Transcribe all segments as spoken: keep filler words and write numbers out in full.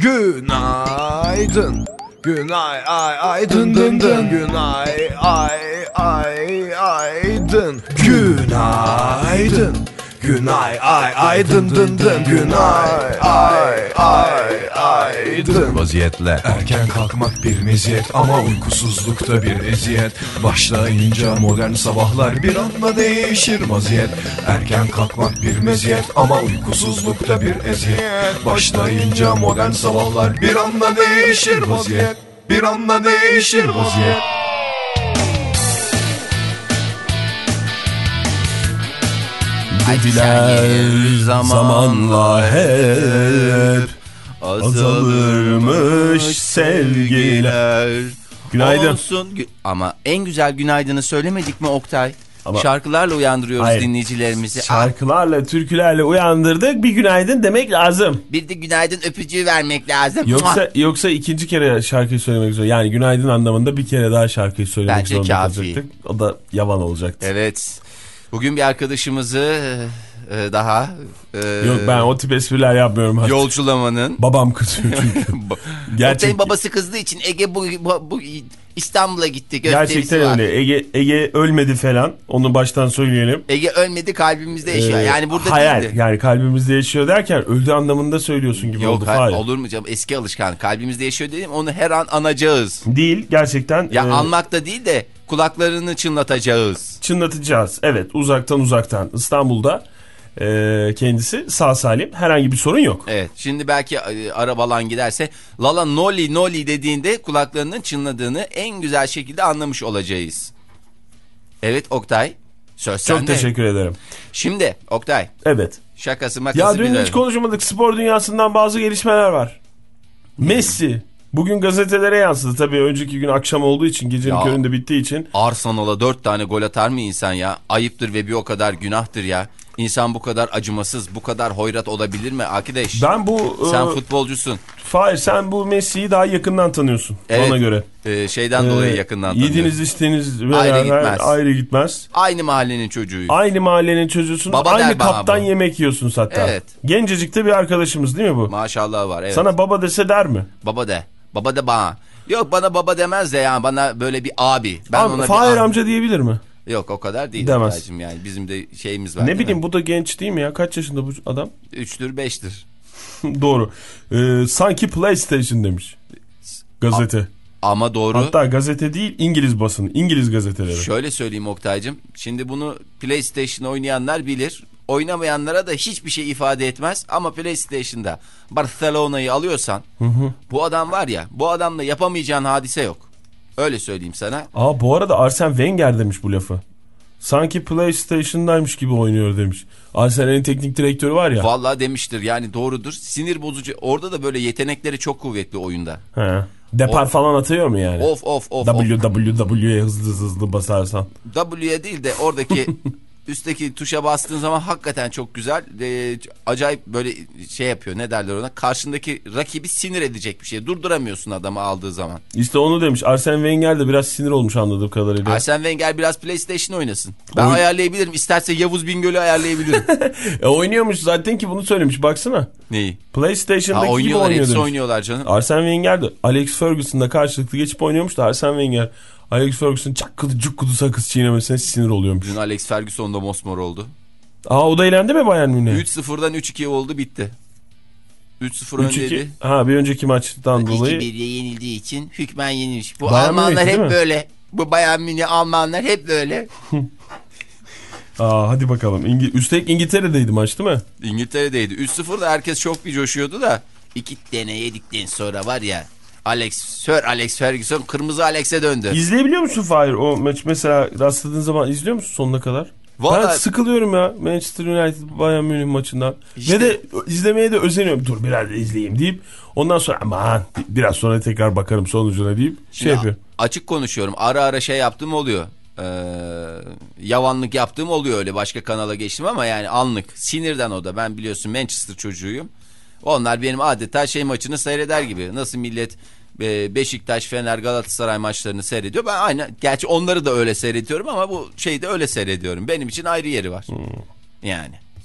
Günaydın. Günay ay ay dın dın dın. Günay ay ay ay dın. Günaydın. Günay ay ay dın dın dın. Günay ay ay ay dın. Vaziyetle erken kalkmak bir meziyet ama uykusuzlukta bir eziyet. Başlayınca modern sabahlar bir anda değişir vaziyet. Erken kalkmak bir meziyet ama uykusuzlukta bir eziyet. Başlayınca modern sabahlar bir anda değişir vaziyet. Bir anda değişir vaziyet. Dediler zamanla hep azalırmış sevgiler. Günaydın. Olsun. Ama en güzel günaydını söylemedik mi Oktay? Ama şarkılarla uyandırıyoruz hayır, dinleyicilerimizi. şarkılarla, türkülerle uyandırdık. Bir günaydın demek lazım. Bir de günaydın öpücüğü vermek lazım. Yoksa yoksa ikinci kere şarkıyı söylemek zor. Yani günaydın anlamında bir kere daha şarkıyı söylemek Bence zorunda kafi. kalacaktık. O da yavan olacaktı. Evet. Bugün bir arkadaşımızı e, daha e, Yok, ben o tip espriler yapmıyorum artık. Yolculamanın. Babam kızıyor çünkü. Gerçekten. Oktay'ın babası kızdığı için Ege bu, bu, bu İstanbul'a gitti. Gerçekten var. öyle. Ege Ege ölmedi falan. Onu baştan söyleyelim. Ege ölmedi, kalbimizde yaşıyor. Ee, yani burada hayal, değildi. yani kalbimizde yaşıyor derken öldü anlamında söylüyorsun gibi Yok, oldu. Yok olur mu canım, eski alışkanlık. Kalbimizde yaşıyor dedim, onu her an anacağız. Değil gerçekten. Ya e, anmak da değil de kulaklarını çınlatacağız. Çınlatacağız. Evet, uzaktan uzaktan İstanbul'da e, kendisi sağ salim, herhangi bir sorun yok. Evet, şimdi belki e, arabalan giderse Lala Noli Noli dediğinde kulaklarının çınladığını en güzel şekilde anlamış olacağız. Evet Oktay, söz sende. Çok teşekkür ederim. Şimdi Oktay. Evet. Şakası makası. Ya dün bilelim. hiç konuşmadık, spor dünyasından bazı gelişmeler var. Messi bugün gazetelere yansıdı. Tabii önceki gün akşam olduğu için, gecenin ya, köründe bittiği için. Arsenal'a dört tane gol atar mı insan ya? Ayıptır ve bir o kadar günahtır ya. İnsan bu kadar acımasız, bu kadar hoyrat olabilir mi arkadaş? Ben bu... Sen e, futbolcusun. Hayır, sen bu Messi'yi daha yakından tanıyorsun. Evet, ona göre. E, şeyden ee, dolayı yakından tanıyorum. Yediğiniz içtiğiniz beraber ayrı gitmez. ayrı gitmez. Aynı mahallenin çocuğuyuz. Aynı mahallenin çocuğusun. Baba aynı kaptan bu. yemek yiyorsunuz hatta. Evet. Gencecik de bir arkadaşımız değil mi bu? Maşallah var, evet. Sana baba dese der mi? Baba de. Baba de bana. Yok, bana baba demez de yani, bana böyle bir abi. Ben Abi, ona Fahir bir amca diyebilir mi? Yok, o kadar değil. Demez. Yani bizim de şeyimiz var. Ne bileyim mi? Bu da genç değil mi ya? Kaç yaşında bu adam? Üçtür beştir. Doğru. Ee, sanki PlayStation demiş gazete. A ama doğru. Hatta gazete değil, İngiliz basını, İngiliz gazeteleri. Şöyle söyleyeyim Oktay'cım. Şimdi bunu PlayStation oynayanlar bilir. Oynamayanlara da hiçbir şey ifade etmez. Ama PlayStation'da Barcelona'yı alıyorsan hı hı. bu adam var ya, bu adamla yapamayacağın hadise yok. Öyle söyleyeyim sana. Aa, bu arada Arsene Wenger demiş bu lafı. Sanki PlayStation'daymış gibi oynuyor demiş. Arsenal'in teknik direktörü var ya. Vallahi demiştir, yani doğrudur. Sinir bozucu. Orada da böyle yetenekleri çok kuvvetli oyunda. He. Depar of. falan atıyor mu yani? Of of of. W W W'ye hızlı hızlı basarsan. W'ye değil de oradaki üstteki tuşa bastığın zaman hakikaten çok güzel. E, acayip böyle şey yapıyor, ne derler ona. Karşındaki rakibi sinir edecek bir şey. Durduramıyorsun adamı aldığı zaman. İşte onu demiş. Arsene Wenger de biraz sinir olmuş anladığım kadarıyla. Arsene Wenger biraz PlayStation oynasın. Ben Oy... ayarlayabilirim. İsterse Yavuz Bingöl'ü ayarlayabilirim. e, oynuyormuş zaten ki, bunu söylemiş. Baksana. Neyi? PlayStation'daki ha, gibi oynuyor hepsi demiş. oynuyorlar canım. Arsene Wenger de Alex Ferguson'la karşılıklı geçip oynuyormuş da Arsene Wenger Alex Ferguson'ın çakkıdı cukkudu sakız çiğnemesine sinir oluyormuş. Dün Alex Ferguson da mosmor oldu. Aa, o da eğlendi mi Bayern Münih? üç sıfırdan üç iki oldu, bitti. üç sıfır öndeydi. Ha, bir önceki maçtan dolayı. iki bir'le yenildiği için hükmen yenilmiş. Bu Bayern Almanlar Münih, hep böyle. Bu Bayern Münih Almanlar hep böyle. Aa, hadi bakalım. İngi Üstelik İngiltere'deydi maç değil mi? İngiltere'deydi. üç sıfırda herkes çok bir coşuyordu da iki tane yedikten sonra var ya, Alex, Sir Alex Ferguson kırmızı Alex'e döndü. İzleyebiliyor musun Fahir o maç, mesela rastladığın zaman izliyor musun sonuna kadar? Vallahi... Ben sıkılıyorum ya Manchester United Bayern Münih maçından. İşte... Ve de izlemeye de özeniyorum. Dur biraz da izleyeyim deyip ondan sonra aman biraz sonra tekrar bakarım sonucuna deyip Şimdi şey yapıyor. Açık konuşuyorum, ara ara şey yaptığım oluyor. Ee, yavanlık yaptığım oluyor, öyle başka kanala geçtim ama yani anlık sinirden, o da ben biliyorsun Manchester çocuğuyum. Onlar benim adeta şey maçını seyreder gibi. Nasıl millet Beşiktaş, Fener, Galatasaray maçlarını seyrediyor. Ben aynı, gerçi onları da öyle seyrediyorum ama bu şeyi de öyle seyrediyorum. Benim için ayrı yeri var. Hmm. Yani.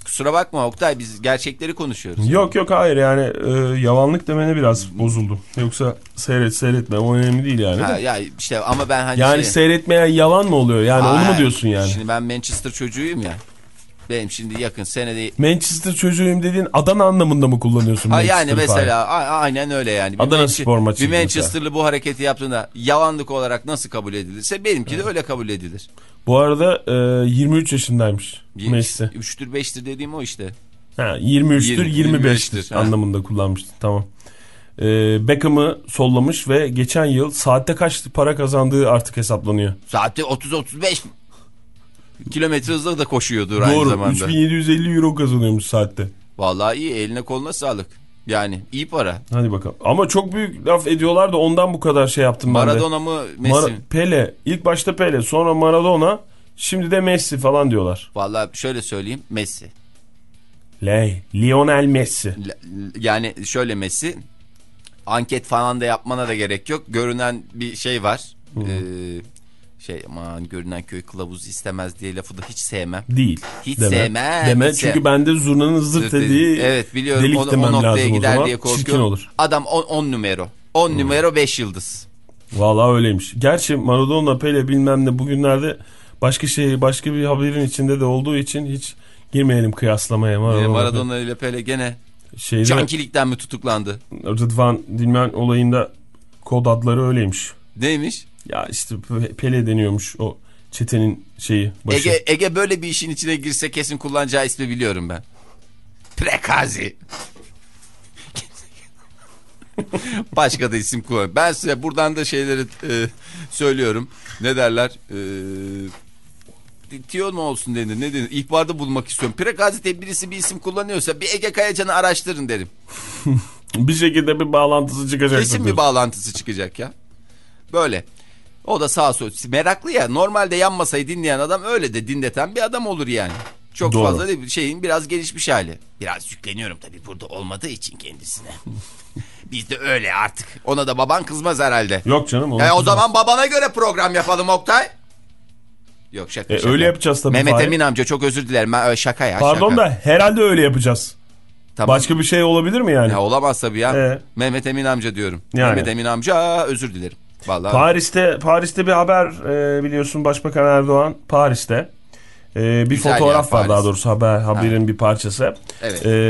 kusura bakma Oktay, biz gerçekleri konuşuyoruz. Yok yok hayır yani e, yavanlık demene biraz bozuldum. Yoksa seyret seyretme o önemli değil yani. Ha, ya işte ama ben hani yani şey... seyretmeyen yalan mı oluyor yani Aa, onu mu diyorsun yani? Şimdi ben Manchester çocuğuyum ya. Benim şimdi yakın senede... Manchester çocuğuyum dediğin Adana anlamında mı kullanıyorsun? Ha yani mesela a- aynen öyle yani. Bir Adana Manche- spor maçı. Bir Manchester'lı bu hareketi yaptığında yalanlık olarak nasıl kabul edilirse benimki evet. de öyle kabul edilir. Bu arada e, yirmi üç yaşındaymış Messi. üçtür beştir dediğim o işte. Ha, yirmi üçtür yirmi beştir anlamında kullanmıştı tamam. E, Beckham'ı sollamış ve geçen yıl saatte kaç para kazandığı artık hesaplanıyor. Saatte otuz otuz beş kilometre hızla da koşuyordur Doğru, aynı zamanda. üç bin yedi yüz elli euro kazanıyormuş saatte. Vallahi iyi, eline koluna sağlık. Yani iyi para. Hadi bakalım. Ama çok büyük laf ediyorlar da ondan bu kadar şey yaptım ben de. Maradona mı Messi Mar- mi? Pele. İlk başta Pele, sonra Maradona, şimdi de Messi falan diyorlar. Vallahi şöyle söyleyeyim, Messi. Ley, Lionel Messi. Yani şöyle Messi, anket falan da yapmana da gerek yok. Görünen bir şey var. Hmm. Ee, şey aman görünen köy kılavuz istemez diye lafı da hiç sevmem. Değil. Hiç deme. sevmem. Deme hiç çünkü sevmem. bende zurnanın zırt dediği evet, biliyorum. delik o, demem o noktaya lazım gider o zaman. diye korkuyorum. Çirkin olur. Adam on numara. on hmm. numara beş yıldız. Vallahi öyleymiş. Gerçi Maradona, Pele bilmem ne bugünlerde başka şey, başka bir haberin içinde de olduğu için hiç girmeyelim kıyaslamaya. Maradona, Maradona ile Pele gene Şeyde, cankilikten mi tutuklandı? Rıdvan Dilmen olayında kod adları öyleymiş. Neymiş? Ya işte Pele deniyormuş o çetenin şeyi başı. Ege, Ege böyle bir işin içine girse kesin kullanacağı ismi biliyorum ben. Prekazi. Başka da isim kullan. Ben size buradan da şeyleri e, söylüyorum. Ne derler? E, Tiyo mu olsun denir? Ne denir? İhbarda bulmak istiyorum. Prekazi diye birisi bir isim kullanıyorsa bir Ege Kayacan'ı araştırın derim. Bir şekilde bir bağlantısı çıkacak. Kesin bir bağlantısı çıkacak ya. Böyle. O da sağ sol. Meraklı ya. Normalde yan masayı dinleyen adam öyle de dinleten bir adam olur yani. Çok Doğru. fazla değil. Şeyin biraz gelişmiş hali. Biraz yükleniyorum tabii burada olmadığı için kendisine. Biz de öyle artık. Ona da baban kızmaz herhalde. Yok canım. E, o zaman babana göre program yapalım Oktay. Yok şaka. E, şaka. Öyle yapacağız tabii. Mehmet Emin amca çok özür dilerim. Ben, şaka ya. Pardon şaka. da herhalde öyle yapacağız. Tamam. Başka bir şey olabilir mi yani? Ya olamaz tabii ya. Ee? Mehmet Emin amca diyorum. Yani. Mehmet Emin amca özür dilerim. Vallahi. Paris'te Paris'te bir haber e, biliyorsun Başbakan Erdoğan Paris'te. E, bir Güzel fotoğraf var Paris. Daha doğrusu haber haberin ha. bir parçası. Evet. E,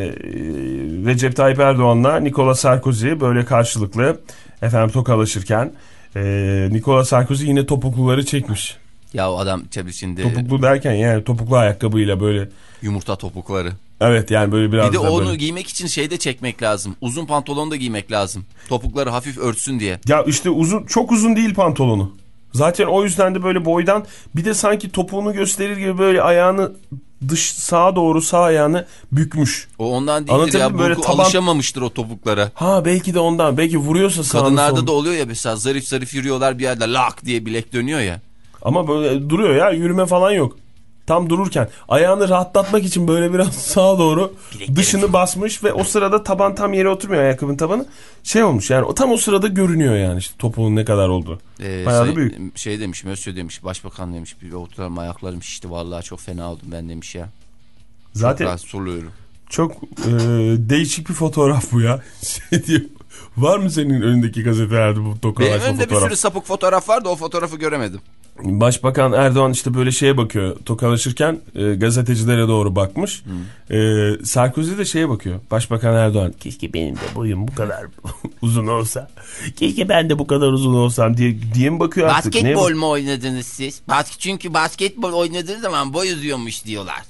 Recep Tayyip Erdoğan'la Nicolas Sarkozy böyle karşılıklı efendim tokalaşırken e, Nicolas Sarkozy yine topukluları çekmiş. Ya o adam tabii şimdi. Topuklu derken yani topuklu ayakkabıyla böyle. Yumurta topukları. Evet yani böyle biraz bir de da onu böyle. Giymek için şey de çekmek lazım. Uzun pantolon da giymek lazım. Topukları hafif örtsün diye. Ya işte uzun, çok uzun değil pantolonu. Zaten o yüzden de böyle boydan bir de sanki topuğunu gösterir gibi böyle ayağını dış sağa doğru sağ ayağını bükmüş. O ondan değildir ya. Böyle taban... Alışamamıştır o topuklara. Ha belki de ondan. Belki vuruyorsa sağını Kadınlarda son... da oluyor ya mesela zarif zarif yürüyorlar bir yerde lak diye bilek dönüyor ya. Ama böyle duruyor ya, yürüme falan yok. Tam dururken ayağını rahatlatmak için böyle biraz sağa doğru Bileklerim. dışını basmış ve o sırada taban tam yere oturmuyor, ayakkabının tabanı. Şey olmuş yani o tam o sırada görünüyor yani işte topuğun ne kadar olduğu. Ee, Bayağı şey, da büyük. Şey demiş, Mösyö demiş, başbakan demiş, bir oturalım ayaklarım şişti vallahi çok fena oldum ben demiş ya. Zaten çok soruluyorum. Çok e, değişik bir fotoğraf bu ya. Şey diyor. Var mı senin önündeki gazetelerde bu tokalaşma fotoğraf? Benim önümde bir sürü sapık fotoğraf vardı, o fotoğrafı göremedim. Başbakan Erdoğan işte böyle şeye bakıyor tokalaşırken e, gazetecilere doğru bakmış. Hmm. E, Sarkozy de şeye bakıyor. Başbakan Erdoğan keşke benim de boyum bu kadar uzun olsa. Keşke ben de bu kadar uzun olsam diye diye mi bakıyor artık? Basketbol mu oynadınız siz? Bas çünkü basketbol oynadığınız zaman boy uzuyormuş diyorlar.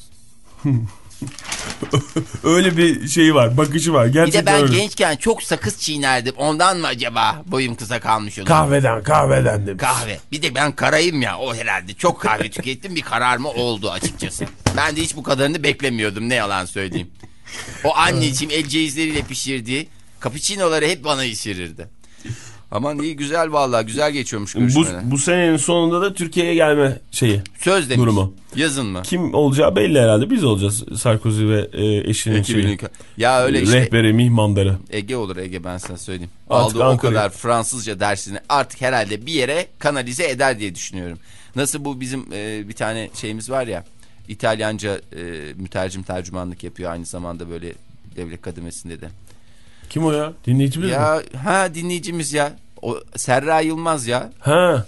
Öyle bir şey var, bakışı var. Gerçekten bir de ben öyle. Gençken çok sakız çiğnerdim. Ondan mı acaba boyum kısa kalmış olur? Kahveden, kahveden demiş. Kahve. Bir de ben karayım ya, o herhalde. Çok kahve tükettim, bir kararma oldu açıkçası. Ben de hiç bu kadarını beklemiyordum, ne yalan söyleyeyim. O anneciğim el cevizleriyle pişirdiği cappuccino'ları hep bana içirirdi. Aman iyi, güzel vallahi, güzel geçiyormuş görüşmeler. Bu, bu senenin sonunda da Türkiye'ye gelme şeyi. Söz demiş. Durumu. Yazın mı? Kim olacağı belli herhalde. Biz olacağız. Sarkozy ve e, eşinin şeyi. Ya öyle işte. Rehberi, mihmandarı. Ege olur Ege, ben sana söyleyeyim. Artık aldığı Ankara. O kadar Fransızca dersini artık herhalde bir yere kanalize eder diye düşünüyorum. Nasıl bu bizim e, bir tane şeyimiz var ya. İtalyanca e, mütercim tercümanlık yapıyor aynı zamanda böyle devlet kademesinde de. Kim o ya? Dinleyicimiz ya, mi? Ha dinleyicimiz ya. O Serra Yılmaz ya. Ha.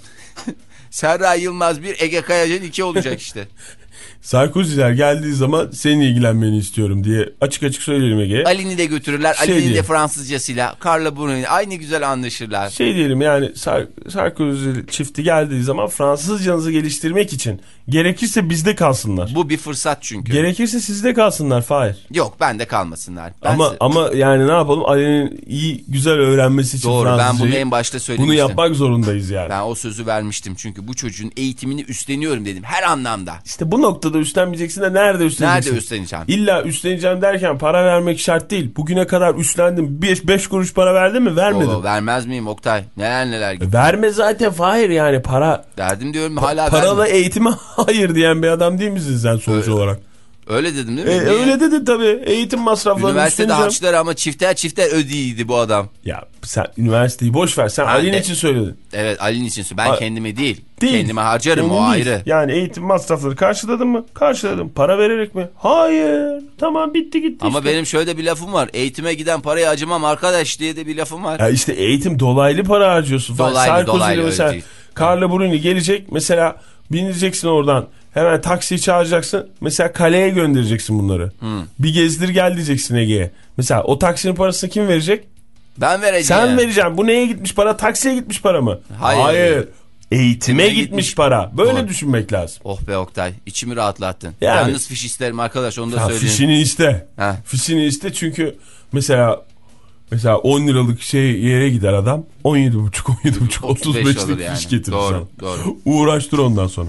Serra Yılmaz bir, Ege Kayacan iki olacak işte. Sarkozy'ler geldiği zaman seninle ilgilenmeni istiyorum diye açık açık söyleyelim Ege'ye. Ali'ni de götürürler. Şey Ali'nin diye. de Fransızcasıyla Carla Bruni aynı güzel anlaşırlar. Şey diyelim yani Sar Sarkozy çifti geldiği zaman Fransızcanızı geliştirmek için gerekirse bizde kalsınlar. Bu bir fırsat çünkü. Gerekirse sizde kalsınlar Fahir. Yok bende kalmasınlar. Ben ama size... ama yani ne yapalım, Ali'nin iyi güzel öğrenmesi için Doğru, Fransızcayı. ben bunu en başta söylemiştim. Bunu yapmak zorundayız yani. Ben o sözü vermiştim çünkü bu çocuğun eğitimini üstleniyorum dedim her anlamda. İşte bu noktada üstlenmeyeceksin de nerede üstleneceksin? Nerede üstleneceğim? İlla üstleneceğim derken para vermek şart değil. Bugüne kadar üstlendim. beş kuruş para verdin mi? Vermedim. Oo, vermez miyim Oktay? Neler neler gitti. Verme zaten Fahir, yani para. Verdim diyorum hala Paralı verdim. eğitime hayır diyen bir adam değil misin sen sonuç öyle, olarak? Öyle dedim değil mi? E, öyle dedin tabii. Eğitim masraflarını üniversitede üstleneceğim. harçlar ama çifter çifter ödeyiydi bu adam. Ya sen üniversiteyi boş ver. Sen Ali'nin için söyledin. Evet, Ali'nin için söyledim. Ben A kendime değil. Değil. Kendime harcarım, Kendin o değil. ayrı. Yani eğitim masrafları karşıladın mı? Karşıladım. Para vererek mi? Hayır. Tamam, bitti gitti Ama işte. benim şöyle bir lafım var. Eğitime giden paraya acımam arkadaş diye de bir lafım var. Ya işte eğitim dolaylı para harcıyorsun. Dolaylı, Sarkozy dolaylı, ile mesela öyle değil. Carla Bruni gelecek mesela, bineceksin oradan. Hemen taksiyi çağıracaksın. Mesela kaleye göndereceksin bunları. Hmm. Bir gezdir gel diyeceksin Ege'ye. Mesela o taksinin parasını kim verecek? Ben vereceğim. Sen vereceksin. Bu neye gitmiş para? Taksiye gitmiş para mı? Hayır. Hayır. Eğitime Eğitime gitmiş, gitmiş para. Böyle Doğru. düşünmek lazım. Oh be Oktay, içimi rahatlattın. Yani. Yalnız fiş isterim arkadaş, onu da Ya söyleyeyim. fişini iste. Heh. Fişini iste çünkü mesela mesela on liralık şey yere gider adam. on yedi buçuk on yedi buçuk otuz beşlik yani. fiş getirir Doğru, sana. doğru. Uğraştır ondan sonra.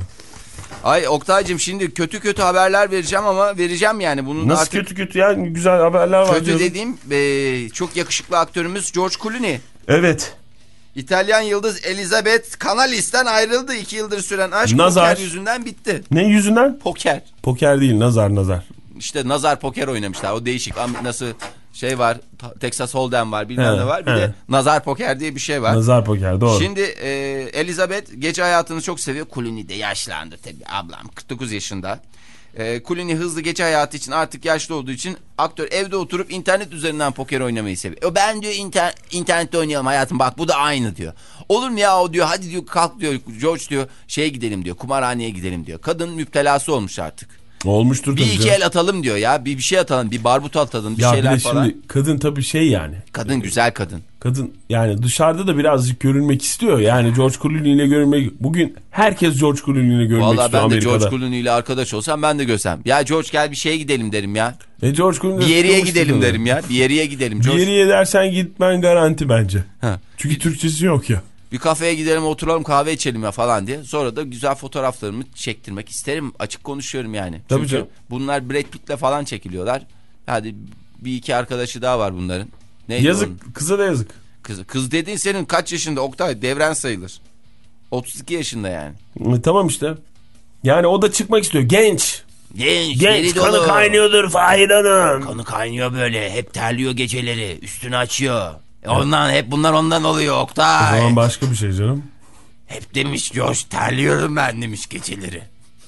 Ay Oktay'cığım, şimdi kötü kötü haberler vereceğim ama vereceğim yani. Bunu Nasıl artık... kötü kötü ya, güzel haberler var Kötü diyorum. dediğim e, çok yakışıklı aktörümüz George Clooney. Evet. İtalyan yıldız Elizabeth Canalis'ten ayrıldı. İki yıldır süren aşk Nazar. poker yüzünden bitti. Ne yüzünden? Poker. Poker değil, nazar nazar. İşte nazar poker oynamışlar. O değişik. Nasıl şey var, Texas Hold'em var, bilmem He, ne var. Bir he. de nazar poker diye bir şey var. Nazar poker, doğru. Şimdi e, Elizabeth gece hayatını çok seviyor. Clooney de yaşlandı tabii. Ablam kırk dokuz yaşında. E, Clooney hızlı gece hayatı için, artık yaşlı olduğu için aktör evde oturup internet üzerinden poker oynamayı seviyor. E, ben diyor inter, internette oynayalım hayatım, bak bu da aynı diyor. Olur mu ya o diyor, hadi diyor kalk diyor George diyor, şeye gidelim diyor, kumarhaneye gidelim diyor. Kadın müptelası olmuş artık. Olmuştur Bir tabii iki canım. el atalım diyor ya, bir bir şey atalım, bir barbut atalım, bir Ya şeyler bir de falan. şimdi kadın tabii şey yani. Kadın güzel kadın. Kadın yani dışarıda da birazcık görünmek istiyor. Yani George Clooney ile görünmek. Bugün herkes George Clooney ile görünmek Vallahi istiyor ben de Amerika'da. George Clooney ile arkadaş olsam ben de görsem. Ya George gel bir şeye gidelim derim ya. E George Clooney Bir yere sıkılmıştır gidelim tabii. derim ya. Bir yere gidelim. Bir George. yere dersen gitmen garanti bence. Ha. Çünkü Türkçesi yok ya. Bir kafeye gidelim, oturalım, kahve içelim ya falan diye. Sonra da güzel fotoğraflarımı çektirmek isterim. Açık konuşuyorum yani. Tabii Çünkü canım. bunlar Brad Pitt'le falan çekiliyorlar. Hadi bir iki arkadaşı daha var bunların. Neydi Yazık, onun? kıza da yazık. Kız, kız dediğin senin kaç yaşında Oktay? Devren sayılır. otuz iki yaşında yani. E, tamam işte. Yani o da çıkmak istiyor. Genç. Genç, Genç, deli kanı dolu. kaynıyordur Fahir Hanım. Kanı kaynıyor böyle. Hep terliyor geceleri. Üstünü açıyor. E ondan hep bunlar ondan oluyor O Oktay. zaman başka bir şey canım. Hep demiş George, terliyorum ben demiş geceleri.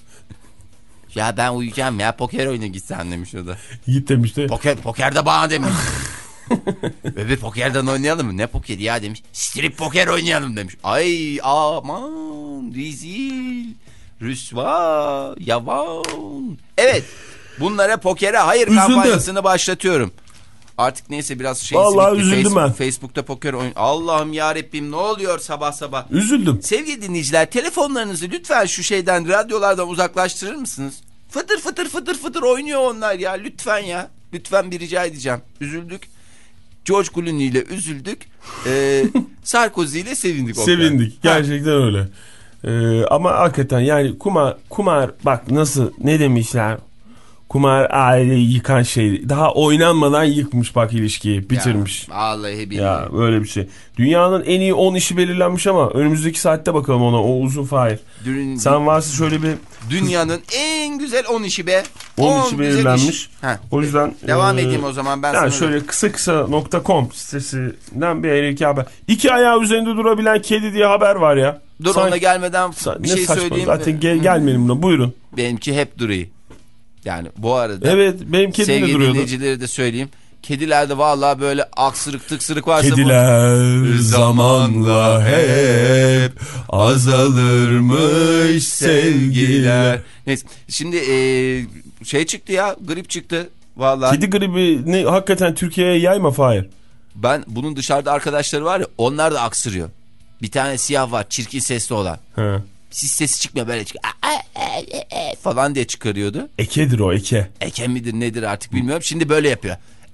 Ya ben uyuyacağım ya, poker oyuna gitsen demiş o da. Git demişti. Poker, pokerde bana demiş. Bebe pokerden oynayalım mı? Ne pokeri ya demiş. Strip poker oynayalım demiş. Ay aman rezil. Rüsva. Yavan. Evet. Bunlara pokere hayır Üzüldüm. kampanyasını başlatıyorum. Artık neyse biraz şey. Vallahi üzüldüm Facebook, ben. Facebook'ta poker oyun. Allah'ım yarabbim, ne oluyor sabah sabah? Üzüldüm. Sevgili dinleyiciler, telefonlarınızı lütfen şu şeyden, radyolardan uzaklaştırır mısınız? Fıtır fıtır fıtır fıtır oynuyor onlar ya, lütfen ya. Lütfen bir rica edeceğim. Üzüldük. George Clooney ile üzüldük. Ee, Sarkozy ile sevindik. Sevindik. Gerçekten ha. öyle. Ee, ama hakikaten yani kumar, kumar bak nasıl, ne demişler? Kumar aileyi yıkan şey. Daha oynanmadan yıkmış bak ilişkiyi. Bitirmiş. Ya, vallahi billahi. Ya böyle bir şey. Dünyanın en iyi on işi belirlenmiş ama önümüzdeki saatte bakalım ona. O uzun Fahir. Dün, Sen varsa şöyle bir... Dünyanın en güzel on işi be. on işi belirlenmiş. Iş. O yüzden... Devam e, edeyim o zaman ben yani sana. şöyle kısa kısa nokta com sitesinden bir iki haber. İki ayağı üzerinde durabilen kedi diye haber var ya. Dur, Sanki, ona gelmeden Sa- bir ne şey saçma. söyleyeyim. Zaten gel, gelmeyelim buna, buyurun. Benimki hep duruyor. Yani bu arada evet, benim kedim de sevgili duruyordu. dinleyicileri de söyleyeyim. Kedilerde vallahi böyle aksırık tıksırık varsa Kediler bu... zamanla hep azalırmış sevgiler. Neyse şimdi e, şey çıktı ya, grip çıktı vallahi. Kedi gribi ne, hakikaten Türkiye'ye yayma Fahir. Ben bunun dışarıda arkadaşları var ya, onlar da aksırıyor. Bir tane siyah var, çirkin sesli olan. He. Hiç sesi çıkmıyor, böyle çıkıyor falan diye çıkarıyordu. Ekedir o, eke. Eke midir nedir artık bilmiyorum. Şimdi böyle yapıyor.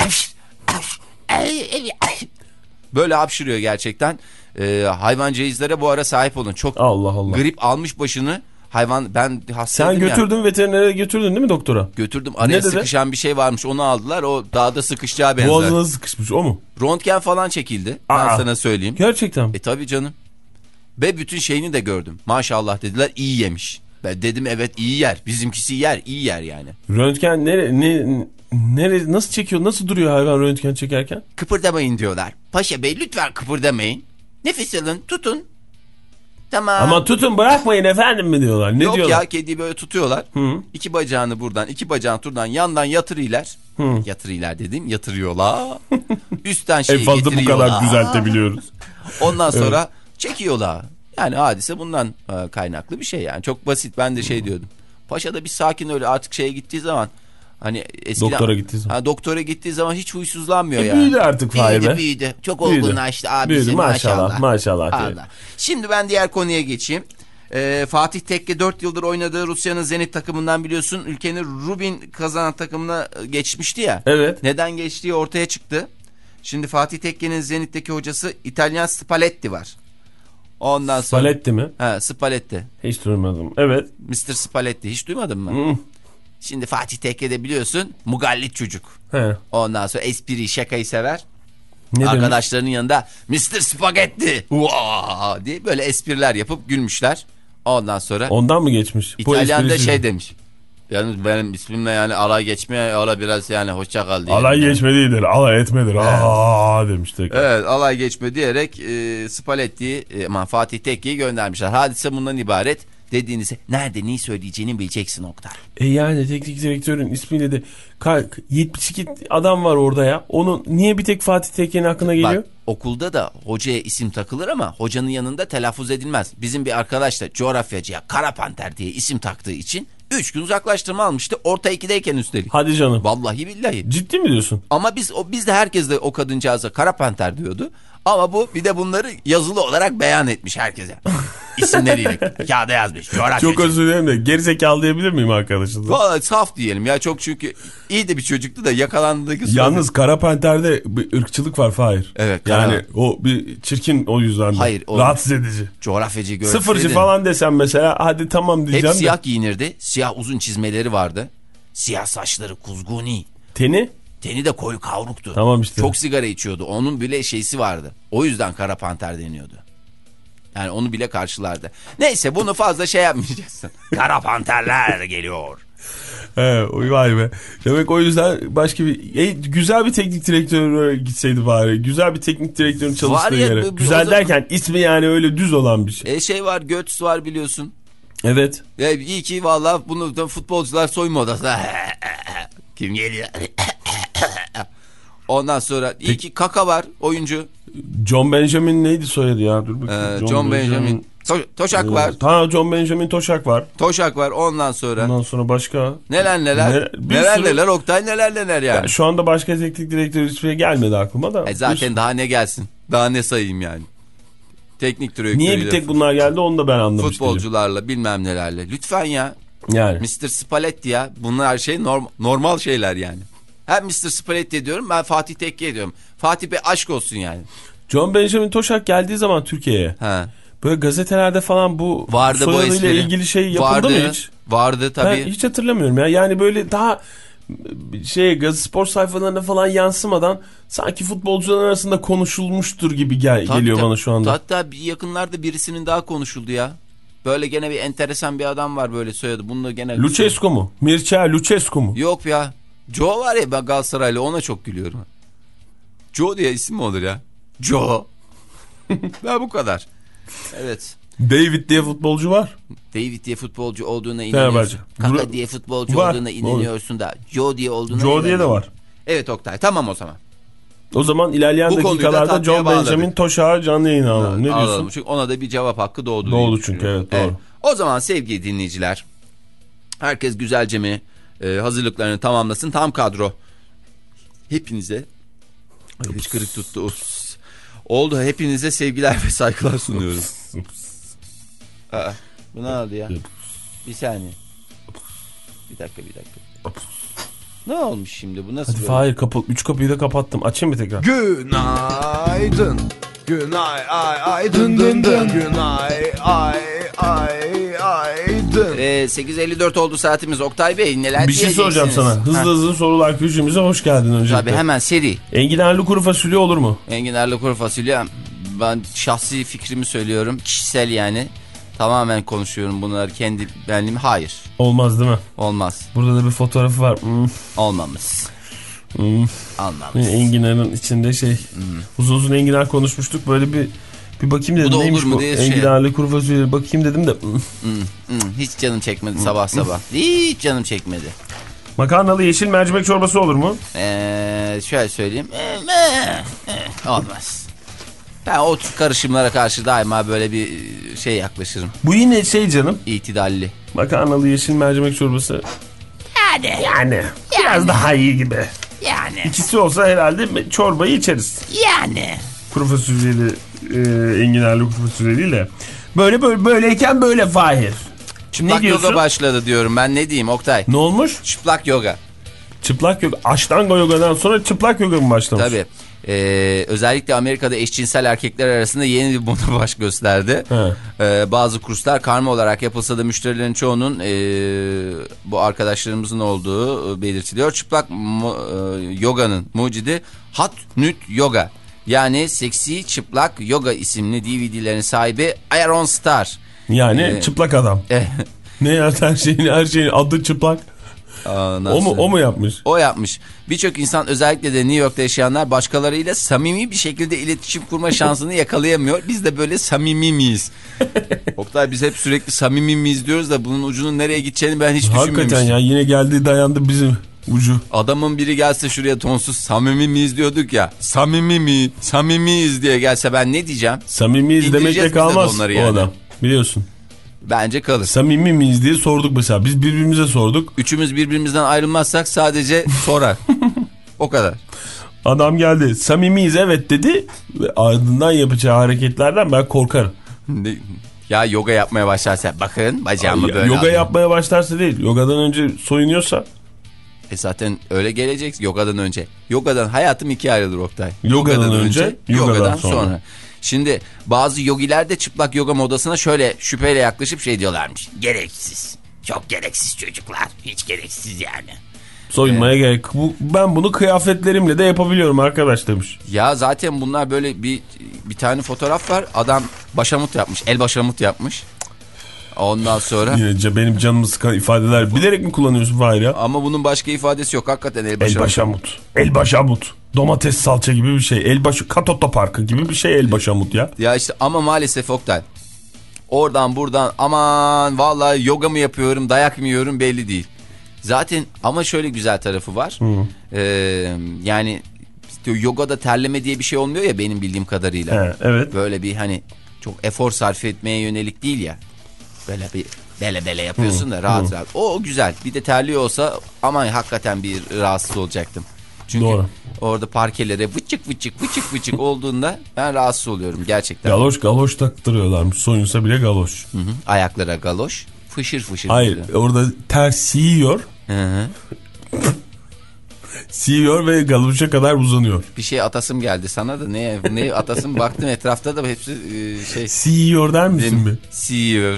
Böyle hapşırıyor gerçekten. Ee, hayvancağızlara bu ara sahip olun. Çok Allah Allah. grip almış başını. Hayvan, ben hastaydım. Sen götürdün ya. Veterinere götürdün değil mi doktora? Götürdüm. Araya sıkışan bir şey varmış, onu aldılar. O dağda sıkışacağı benzer. Boğazına sıkışmış, o mu? Röntgen falan çekildi. Ben Aa, sana söyleyeyim. Gerçekten. E tabii canım. Ve bütün şeyini de gördüm. Maşallah dediler, iyi yemiş. Ben dedim evet, iyi yer. Bizimkisi yer, iyi yer yani. Röntgen nere, ne, nere, nasıl çekiyor? Nasıl duruyor hayvan röntgen çekerken? Kıpırdamayın diyorlar. Paşa bey lütfen kıpırdamayın. Nefes alın, tutun. Tamam. Ama tutun, bırakmayın efendim mi diyorlar? Ne Yok diyorlar? ya, kediyi böyle tutuyorlar. Hı. İki bacağını buradan, iki bacağını buradan, yandan yatırıyorlar. Hı. Yatırıyorlar dedim, yatırıyorlar. Üstten şeyi en fazla getiriyorlar. bu kadar düzeltebiliyoruz. Ondan sonra evet. Çekiyorlar. Yani hadise bundan e, kaynaklı bir şey yani. Çok basit, ben de şey diyordum. Paşa'da bir sakin, öyle artık şeye gittiği zaman, hani eskiden, doktora gittiği zaman. Ha, doktora gittiği zaman hiç huysuzlanmıyor e, yani. Büyüdü artık Fahir be. Büyüdü büyüdü. Çok olgunlaştı abisi, büyüdü, maşallah. Maşallah. maşallah. Şimdi ben diğer konuya geçeyim. Ee, Fatih Tekke dört yıldır oynadığı Rusya'nın Zenit takımından biliyorsun, ülkenin Rubin kazanan takımına geçmişti ya. Evet. Neden geçtiği ortaya çıktı. Şimdi Fatih Tekke'nin Zenit'teki hocası İtalyan Spalletti var. Ondan sonra Spalletti mi? Ha, Spalletti. Hiç duymadım. Evet. mister Spalletti hiç duymadın mı? Hmm. Şimdi Fatih Tekke'de biliyorsun mugallit çocuk. He. Ondan sonra espri, şakayı sever. Ne arkadaşlarının demiş? yanında mister Spagetti Vaa! diye böyle espriler yapıp gülmüşler. Ondan sonra ondan mı geçmiş? İtalyan'da şey demiş. Yani benim ismimle yani alay geçmeye, ala biraz yani hoşça kal diye. Alay geçme değildir, alay etmedir. Evet. Aa demiştik. Evet, alay geçme diyerek e, Spalletti'yi, e, aman Fatih Tekke'yi göndermişler. Hadise bundan ibaret. Dediğinizde nerede neyi söyleyeceğini bileceksin Oktay. E yani teknik direktörün ismiyle de yetmiş iki adam var orada ya. Onun niye bir tek Fatih Tekke'nin aklına geliyor? Bak, okulda da hocaya isim takılır ama hocanın yanında telaffuz edilmez. Bizim bir arkadaş da coğrafyacıya Kara Panter diye isim taktığı için üç gün uzaklaştırma almıştı. Orta ikideyken üstelik. Hadi canım. Vallahi billahi. Ciddi mi diyorsun? Ama biz o biz de herkes de o kadıncağıza Kara Panter diyordu. Ama bu bir de bunları yazılı olarak beyan etmiş herkese. İsimleriyle kağıda yazmış. Çok özür dilerim de gerizekalı diyebilir miyim arkadaşınıza? Valla saf diyelim ya, çok çünkü iyi de bir çocuktu da yakalandığındaki sonra... Yalnız Kara Panter'de bir ırkçılık var Fahir. Evet. Yani kara... o bir çirkin, o yüzden de. Hayır. O... Rahatsız edici. Coğrafyacı görseydi. Sıfırcı falan desem mesela, hadi tamam diyeceğim. Hep de. siyah giyinirdi. Siyah uzun çizmeleri vardı. Siyah saçları kuzguni. Teni? Teni de koyu kavruktu. Tamam işte. Çok sigara içiyordu. Onun bile şeysi vardı. O yüzden Kara Panter deniyordu. Yani onu bile karşılardı. Neyse, bunu fazla şey yapmayacaksın. Kara Panterler geliyor. He, vay be. Demek o yüzden başka bir e, güzel bir teknik direktör gitseydi bari. Güzel bir teknik direktörün çalıştığı ya, yere. Bu, bu, güzel zaman... derken ismi yani öyle düz olan bir şey. E şey var, Götz var biliyorsun. Evet. E, iyi ki vallahi bunu da futbolcular soyunma odasına. Kim geliyor? Ondan sonra iyi ki Kaka var, oyuncu. John Benjamin neydi soyadı ya? Dur bakayım. Ee, John, John Benjamin. Benjamin. To- Toşak ee, var. Tamam, John Benjamin Toşak var. Toşak var, ondan sonra. Ondan sonra başka. Neler neler. Ne, neler sürü... neler Oktay, neler neler yani. yani. Şu anda başka teknik direktör hiçbir şey gelmedi aklıma da. E zaten bir... daha ne gelsin? Daha ne sayayım yani. Teknik direktörüyle. Niye bir tek bunlar geldi onu da ben anlamıştım. Futbolcularla bilmem nelerle. Lütfen ya. Yani. mister Spalletti ya. Bunlar şey norm- normal şeyler yani. Hem mister Spalletti diyorum, ben Fatih Tekke diyorum. Fatih Bey aşk olsun yani. John Benjamin Toşak geldiği zaman Türkiye'ye. He. Böyle gazetelerde falan bu vardı, soyadıyla ilgili şey yapıldı vardı, mı hiç? Vardı tabii. Ben hiç hatırlamıyorum ya. Yani böyle daha şey gazete spor sayfalarına falan yansımadan sanki futbolcuların arasında konuşulmuştur gibi gel- tabii, geliyor tabii, bana şu anda. Hatta bir yakınlarda birisinin daha konuşuldu ya. Böyle gene bir enteresan bir adam var böyle soyadı. Bununla gene Lucescu mu? Mircea Lucescu mu? Yok ya. Joe var ya, ben Galatasaraylı, ona çok gülüyorum. Joe diye isim mi olur ya? Joe. Ben bu kadar. Evet. David diye futbolcu var. David diye futbolcu olduğuna inanıyorsun. Kaka Bura... diye futbolcu var. olduğuna inanıyorsun da. Joe diye olduğuna Joe diye de var. Evet Oktay, tamam o zaman. O zaman ilerleyen bu dakikalarda John Benjamin Toşak'a canlı yayını alalım. Ne diyorsun? Alalım. Çünkü ona da bir cevap hakkı doğdu. Doğdu çünkü evet doğru. Evet. O zaman sevgili dinleyiciler, herkes güzelce mi e, hazırlıklarını tamamlasın. Tam kadro. Hepinize hıçkırık tuttu. Ups. Oldu. Hepinize sevgiler ve saygılar sunuyoruz. Aa, bu ne oldu ya? Bir saniye. Bir dakika bir dakika. Ne olmuş şimdi? Bu nasıl? Hadi Fahir kapı. Üç kapıyı da kapattım. Açayım mı tekrar? Günaydın. Günay ay ay dın dın dın. Günay ay ay ay dın. Ee, sekiz elli dört oldu saatimiz. Oktay Bey neler bir şey soracağım sana. Hızlı ha. hızlı sorular köşemize hoş geldin öncelikle. Tabii hemen seri. Enginarlı kuru fasulye olur mu? Enginarlı kuru fasulye. Ben şahsi fikrimi söylüyorum. Kişisel yani. Tamamen konuşuyorum bunları kendi benliğim. Hayır. Olmaz değil mi? Olmaz. Burada da bir fotoğrafı var. Hmm. Olmamız. Hmm. Olmamız. Enginarın içinde şey. Hmm. Uzun uzun enginar konuşmuştuk. Böyle bir bir bakayım dedim. Bu da neymiş bu? Enginarlı şey. Kuru fasulye bakayım dedim de. Hmm. Hmm. Hmm. Hiç canım çekmedi hmm. sabah sabah. Hiç canım çekmedi. Makarnalı yeşil mercimek çorbası olur mu? Ee, şöyle söyleyeyim. Olmaz. Ben o tür karışımlara karşı daima böyle bir şey yaklaşırım. Bu yine şey canım. İtidalli. Makarnalı yeşil mercimek çorbası. Yani. Yani. yani. Biraz daha iyi gibi. Yani. İkisi olsa herhalde çorbayı içeriz. Yani. Kuru fasulyeli, e, enginarlı kuru fasulyeliyle. Böyle böyle böyleyken böyle Fahir. Çıplak yoga başladı diyorum ben, ne diyeyim Oktay? Ne olmuş? Çıplak yoga. Çıplak yoga. Ashtanga yogadan sonra çıplak yoga mı başlamış? Tabii. Ee, özellikle Amerika'da eşcinsel erkekler arasında yeni bir moda baş gösterdi. Ee, bazı kurslar karma olarak yapılsa da müşterilerin çoğunun e, bu arkadaşlarımızın olduğu belirtiliyor. Çıplak mo, e, yoganın mucidi Hot Nude Yoga. Yani seksi çıplak yoga isimli D V D'lerin sahibi Aaron Starr. Yani ee, çıplak adam. Ne ya, her şeyin her şeyin adı çıplak. Aa, o mu o mu yapmış? O yapmış. Birçok insan, özellikle de New York'ta yaşayanlar, başkalarıyla samimi bir şekilde iletişim kurma şansını yakalayamıyor. Biz de böyle samimi miyiz? Oktay, biz hep sürekli samimi miyiz diyoruz da bunun ucunun nereye gideceğini ben hiç Hakikaten düşünmemiştim. Hakikaten ya, yine geldi dayandı bizim ucu. Adamın biri gelse şuraya tonsuz samimi miyiz diyorduk ya. Samimi mi? Samimiyiz diye gelse ben ne diyeceğim? Samimiyiz demekle kalmaz o yani. Adam. Biliyorsun. Bence kalır. Samimi miyiz diye sorduk mesela. Biz birbirimize sorduk. Üçümüz birbirimizden ayrılmazsak sadece sorar. O kadar. Adam geldi. Samimiyiz evet dedi. Ve ardından yapacağı hareketlerden ben korkarım. Ne? Ya yoga yapmaya başlarsa bakın bacağımı ya, böyle yoga alayım. Yapmaya başlarsa değil. Yogadan önce soyunuyorsa. E zaten öyle gelecek yogadan önce. Yogadan hayatım ikiye ayrılır Oktay. Yogadan, yogadan önce, önce yogadan, yogadan sonra. sonra. Şimdi bazı yogiler de çıplak yoga modasına şöyle şüpheyle yaklaşıp şey diyorlarmış. Gereksiz. Çok gereksiz çocuklar. Hiç gereksiz yani. Soyunmaya ee, gerek. Bu, ben bunu kıyafetlerimle de yapabiliyorum arkadaş demiş. Ya zaten bunlar böyle bir bir tane fotoğraf var. Adam başamut yapmış. El başamut yapmış. Ondan sonra. Yine benim canımı sıkan ifadeler bilerek mi kullanıyorsun Fahir ya? Ama bunun başka ifadesi yok. Hakikaten el başamut. El başamut. El başamut. Domates salça gibi bir şey. Elbaşı Katotta Parkı gibi bir şey el başamut ya. Ya işte ama maalesef Oktay. Oradan buradan aman vallahi yoga mı yapıyorum, dayak mı yiyorum belli değil. Zaten ama şöyle güzel tarafı var. Ee, yani işte yogada terleme diye bir şey olmuyor ya benim bildiğim kadarıyla. He, evet. Böyle bir hani çok efor sarf etmeye yönelik değil ya. Böyle bir bele bele yapıyorsun Hı. da rahat Hı. rahat. O, o güzel. Bir de terliyor olsa aman hakikaten bir rahatsız olacaktım. Çünkü Doğru. orada parkelere vıçık vıçık vıçık vıçık olduğunda ben rahatsız oluyorum gerçekten. Galoş galoş taktırıyorlarmış. Soyunsa bile galoş. Hı hı. Ayaklara galoş. Fışır fışır. Hayır böyle. Orada ters siyiyor. Hı hı. Siyiyor ve galoşa kadar uzanıyor. Bir şey atasım geldi sana da ne ne atasım baktım etrafta da hepsi şey. Siyiyor der misin mi? Siyiyor.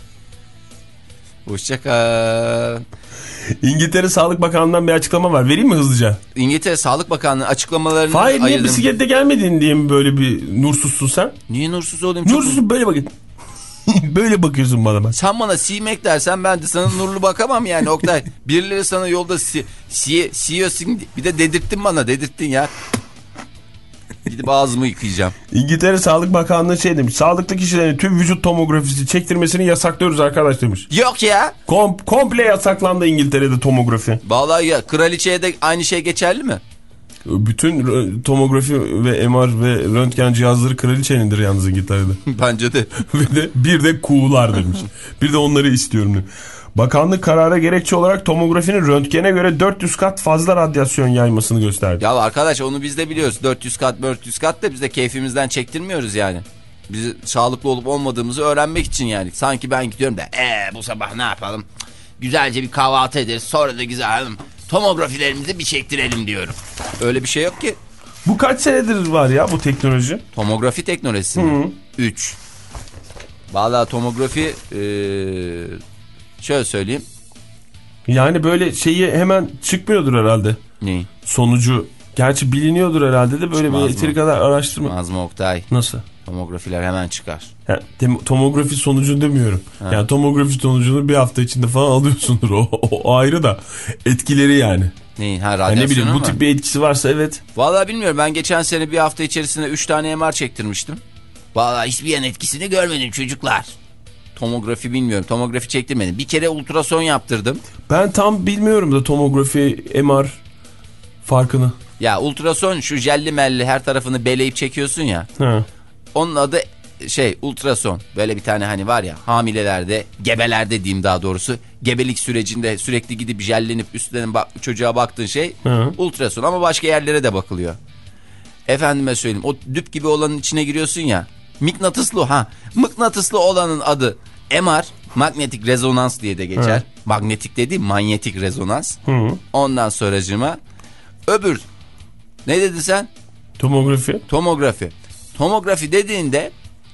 Hoşça kal. İngiltere Sağlık Bakanlığı'ndan bir açıklama var. Vereyim mi hızlıca? İngiltere Sağlık Bakanlığı açıklamalarını Hayır niye ayırdım. Bisiklette gelmedin diye mi böyle bir nursuzsun sen? Niye nursuz olayım? Nursuzsun böyle bakın. Böyle bakıyorsun bana bak. Sen bana simek dersen ben de sana nurlu bakamam yani Oktay. Birileri sana yolda si, si, siyorsun bir de dedirttin bana dedirttin ya. Gidip ağzımı yıkayacağım. İngiltere Sağlık Bakanlığı şey demiş. Sağlıklı kişilerin tüm vücut tomografisi çektirmesini yasaklıyoruz arkadaş demiş. Yok ya. Kom komple yasaklandı İngiltere'de tomografi. Vallahi ya, kraliçeye de aynı şey geçerli mi? Bütün tomografi ve M R ve röntgen cihazları kraliçenindir yalnız İngiltere'de. Bence de. Ve de bir de kuğular demiş. Bir de onları istiyorum demiş. Bakanlık karara gerekçe olarak tomografinin röntgene göre dört yüz kat fazla radyasyon yaymasını gösterdi. Ya arkadaş onu biz de biliyoruz. dört yüz kat dört yüz kat da biz de keyfimizden çektirmiyoruz yani. Biz sağlıklı olup olmadığımızı öğrenmek için yani. Sanki ben gidiyorum da eee bu sabah ne yapalım? Güzelce bir kahvaltı ederiz. Sonra da güzel tomografilerimizi bir çektirelim diyorum. Öyle bir şey yok ki. Bu kaç senedir var ya bu teknoloji? Tomografi teknolojisi mi? üç. Vallahi tomografi ee, şöyle söyleyeyim. Yani böyle şeyi hemen çıkmıyordur herhalde. Ne? Sonucu. Gerçi biliniyordur herhalde de böyle Çıkmaz bir yeteri kadar araştırma. Çıkmaz mı Oktay? Nasıl? Tomografiler hemen çıkar. Yani, tomografi sonucunu demiyorum. Ha. Yani tomografi sonucunu bir hafta içinde falan alıyorsundur. O, o ayrı da etkileri yani. Neyin? Ha, radyasyonu yani ne bileyim bu mu? tip bir etkisi varsa evet. Vallahi bilmiyorum. Ben geçen sene bir hafta içerisinde üç tane M R çektirmiştim. Vallahi hiçbir yan etkisini görmedim çocuklar. Tomografi bilmiyorum. Tomografi çektirmedim. Bir kere ultrason yaptırdım. Ben tam bilmiyorum da tomografi M R farkını. Ya ultrason şu jelli melli her tarafını beleyip çekiyorsun ya. Ha. Onun adı şey ultrason. Böyle bir tane hani var ya hamilelerde, gebelerde diyeyim daha doğrusu. Gebelik sürecinde sürekli gidip jellenip üstüne bak, çocuğa baktığın şey Hı. ultrason ama başka yerlere de bakılıyor. Efendime söyleyeyim o düp gibi olanın içine giriyorsun ya. Mıknatıslı ha. Mıknatıslı olanın adı M R, magnetik rezonans diye de geçer. Hı. Magnetik dediğim manyetik rezonans. Hı. Ondan sonracığıma öbür ne dedin sen? Tomografi. Tomografi. Tomografi dediğinde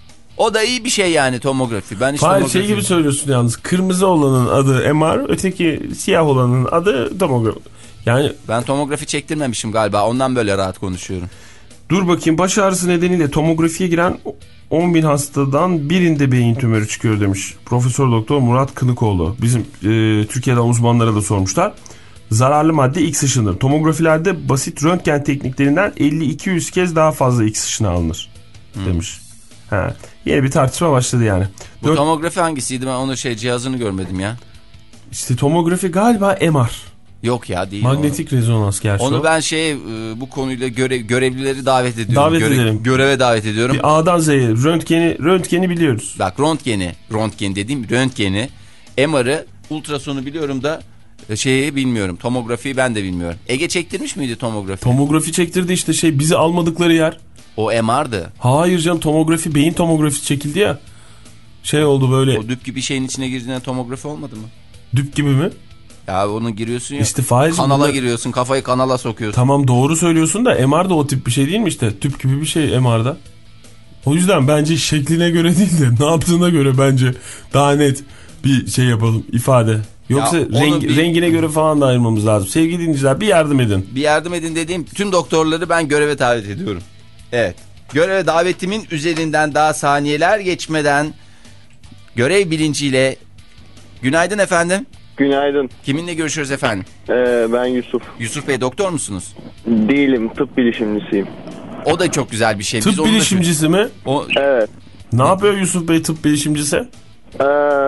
o da iyi bir şey yani tomografi. Ben hiç Hayır tomografi... şey gibi söylüyorsun yalnız. Kırmızı olanın adı M R, öteki siyah olanın adı tomografi. Yani ben tomografi çektirmemişim galiba. Ondan böyle rahat konuşuyorum. Dur bakayım, baş ağrısı nedeniyle tomografiye giren on bin hastadan birinde beyin tümörü çıkıyor demiş Profesör Doktor Murat Kınıkoğlu. Bizim e, Türkiye'den uzmanlara da sormuşlar. Zararlı madde X ışınıdır. Tomografilerde basit röntgen tekniklerinden elli iki yüz kez daha fazla X ışını alınır demiş. Hmm. Ha. Yeni bir tartışma başladı yani. Bu Dört... tomografi hangisiydi? Ben onun şey cihazını görmedim ya. İşte tomografi galiba M R. Yok ya değil. Magnetik o. rezonans gerçi. Onu o. ben şey bu konuyla görev, görevlileri davet ediyorum. Davet Göre, edelim. Göreve davet ediyorum. Bir A'dan Z'ye röntgeni, röntgeni biliyoruz. Bak röntgeni, röntgen dediğim röntgeni, M R'ı, ultrasonu biliyorum da şeyi bilmiyorum. Tomografiyi ben de bilmiyorum. Ege çektirmiş miydi tomografi? Tomografi çektirdi işte şey bizi almadıkları yer. O M R'dı. Hayır canım, tomografi beyin tomografisi çekildi ya. Şey oldu böyle. O düp gibi şeyin içine girdiğinde tomografi olmadı mı? Düp gibi mi? Ya onu giriyorsun ya. İşte Faiz kanala bunlar... giriyorsun, kafayı kanala sokuyorsun. Tamam doğru söylüyorsun da M R da o tip bir şey değil mi işte? Tüp gibi bir şey M R'da. O yüzden bence şekline göre değil de ne yaptığına göre bence daha net bir şey yapalım, ifade. Yoksa renk, bir... rengine göre falan da ayırmamız lazım. Sevgili dinleyiciler bir yardım edin. Bir yardım edin dediğim tüm doktorları ben göreve davet ediyorum. Evet. Göreve davetimin üzerinden daha saniyeler geçmeden görev bilinciyle günaydın efendim. Günaydın. Kiminle görüşüyoruz efendim? Ee, ben Yusuf. Yusuf Bey doktor musunuz? Değilim, tıp bilişimcisiyim. O da çok güzel bir şey. Tıp Biz bilişimcisi mi? O... Evet. Ne yapıyor Yusuf Bey tıp bilişimcisi? Ee,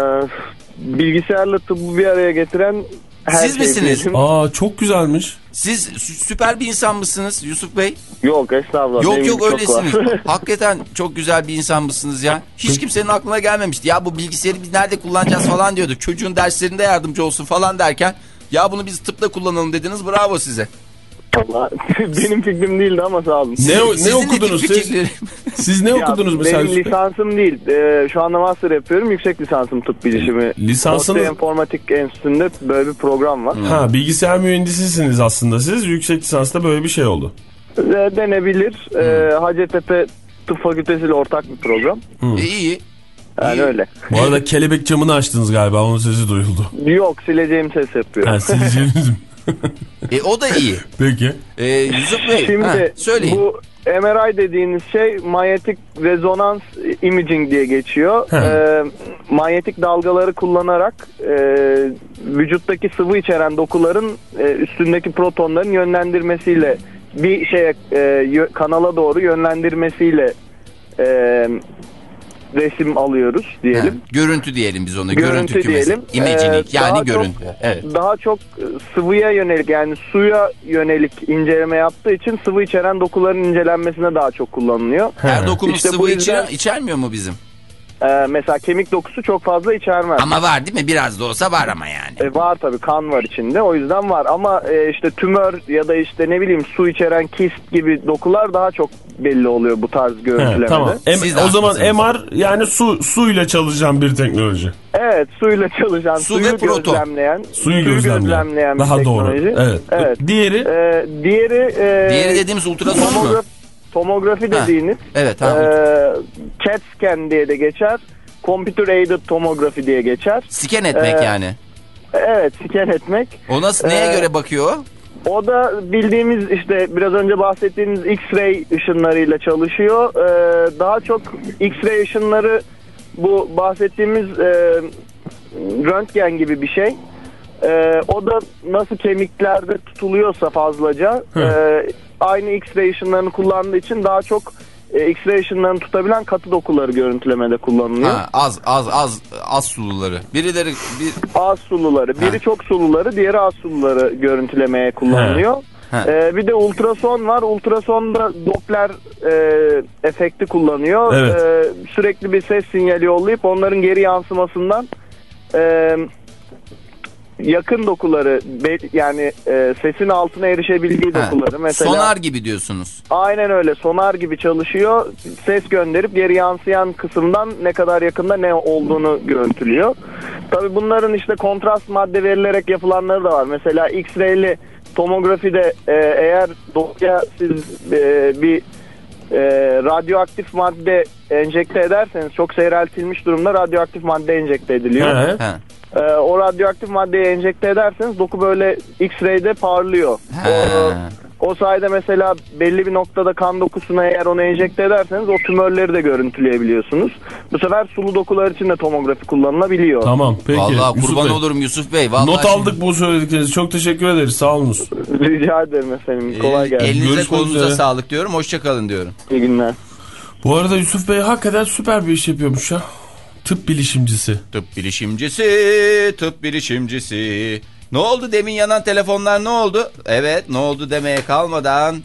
bilgisayarla tıbbı bir araya getiren her Siz şey misiniz? bilişim. Aa çok güzelmiş. Siz süper bir insan mısınız Yusuf Bey? Yok estağfurullah. Yok Benim yok öylesiniz. var. Hakikaten çok güzel bir insan mısınız ya? Hiç kimsenin aklına gelmemişti. Ya bu bilgisayarı biz nerede kullanacağız falan diyorduk. Çocuğun derslerinde yardımcı olsun falan derken ya bunu biz tıpta kullanalım dediniz. Bravo size. Allah, benim fikrim değildi ama sağ olun. Ne, ne okudunuz siz? Siz ne ya, okudunuz mesela? Benim lisansım değil. Ee, şu anda master yapıyorum. Yüksek lisansım tıp bilişimi. Lisansınız? Orta Informatik Enstitüsü'nde böyle bir program var. Ha, bilgisayar mühendisisiniz aslında siz. Yüksek lisansta böyle bir şey oldu. Ee, denebilir. Ee, Hacettepe Tıp Fakültesi ile ortak bir program. Hmm. İyi. Yani İyi. öyle. Bu arada kelebek camını açtınız galiba. Onun sesi duyuldu. Yok, sileceğim ses yapıyorum. Ha, sileceğiniz mi? E, o da iyi. Peki. E, Yusuf Bey Şimdi ha, söyleyin. Bu M R I dediğiniz şey manyetik rezonans imaging diye geçiyor. E, manyetik dalgaları kullanarak e, vücuttaki sıvı içeren dokuların e, üstündeki protonların yönlendirmesiyle bir şeye e, kanala doğru yönlendirmesiyle e, resim alıyoruz diyelim. Ha, görüntü diyelim biz ona. Görüntü, görüntü diyelim. Imagining ee, yani daha görüntü. Çok, evet. Daha çok sıvıya yönelik yani suya yönelik inceleme yaptığı için sıvı içeren dokuların incelenmesine daha çok kullanılıyor. Her dokumuz işte sıvı yüzden, içer, içermiyor mu bizim? E, mesela kemik dokusu çok fazla içermez. Ama var değil mi? Biraz da olsa var ama yani. E, var tabii, kan var içinde, o yüzden var ama e, işte tümör ya da işte ne bileyim su içeren kist gibi dokular daha çok belli oluyor bu tarz görüntülemede. He, tamam. Em, o zaman M R yani su suyla çalışan bir teknoloji. Evet, suyla çalışan, su suyu ve proton. gözlemleyen, suyu, suyu gözlemleyen, gözlemleyen daha bir doğru. teknoloji. Evet. evet. Diğeri? Ee, diğeri e, diğeri dediğimiz ultrason tomogra- mu? Tomografi dediğiniz. Ha. Evet. Ha. E, C A T scan diye de geçer. Computer aided tomografi diye geçer. Scan etmek ee, yani. Evet, scan etmek. O nasıl, neye ee, göre bakıyor? O da bildiğimiz işte biraz önce bahsettiğimiz X-ray ışınlarıyla çalışıyor. Ee, daha çok X-ray ışınları bu bahsettiğimiz e, röntgen gibi bir şey. Ee, o da nasıl kemiklerde tutuluyorsa fazlaca e, aynı X-ray ışınlarını kullandığı için daha çok e, X-ray ışınlarını tutabilen katı dokuları görüntülemede kullanılıyor. Ha, az az az az suluları. Birileri bir az suluları, biri ha. çok suluları, diğeri az suluları görüntülemeye kullanılıyor. Ee, bir de ultrason var. Ultrasonda Doppler e, efekti kullanıyor. Evet. Ee, sürekli bir ses sinyali yollayıp onların geri yansımasından e, yakın dokuları yani e, sesin altına erişebildiği ha. dokuları. Mesela, sonar gibi diyorsunuz. Aynen öyle. Sonar gibi çalışıyor. Ses gönderip geri yansıyan kısımdan ne kadar yakında ne olduğunu görüntülüyor. Tabii bunların işte kontrast madde verilerek yapılanları da var. Mesela X-ray'li tomografide e, eğer dokuya siz e, bir e, radyoaktif madde enjekte ederseniz, çok seyreltilmiş durumda radyoaktif madde enjekte ediliyor. He. He. E, o radyoaktif maddeyi enjekte ederseniz doku böyle X-ray'de parlıyor. O, o sayede mesela belli bir noktada kan dokusuna eğer onu enjekte ederseniz o tümörleri de görüntüleyebiliyorsunuz. Bu sefer sulu dokular için de tomografi kullanılabiliyor. Tamam, peki. Vallahi Yusuf kurban Bey. olurum Yusuf Bey. Vallahi Not şimdi... aldık bu söylediklerinizi. Çok teşekkür ederiz. Sağ olunuz. Rica ederim efendim. Kolay gelsin. Elinize Görüşmek kolunuza üzere. sağlık diyorum. Hoşçakalın diyorum. İyi günler. Bu arada Yusuf Bey hakikaten süper bir iş yapıyormuş ya. Tıp bilişimcisi. Tıp bilişimcisi, tıp bilişimcisi. Ne oldu demin yanan telefonlar, ne oldu? Evet, ne oldu demeye kalmadan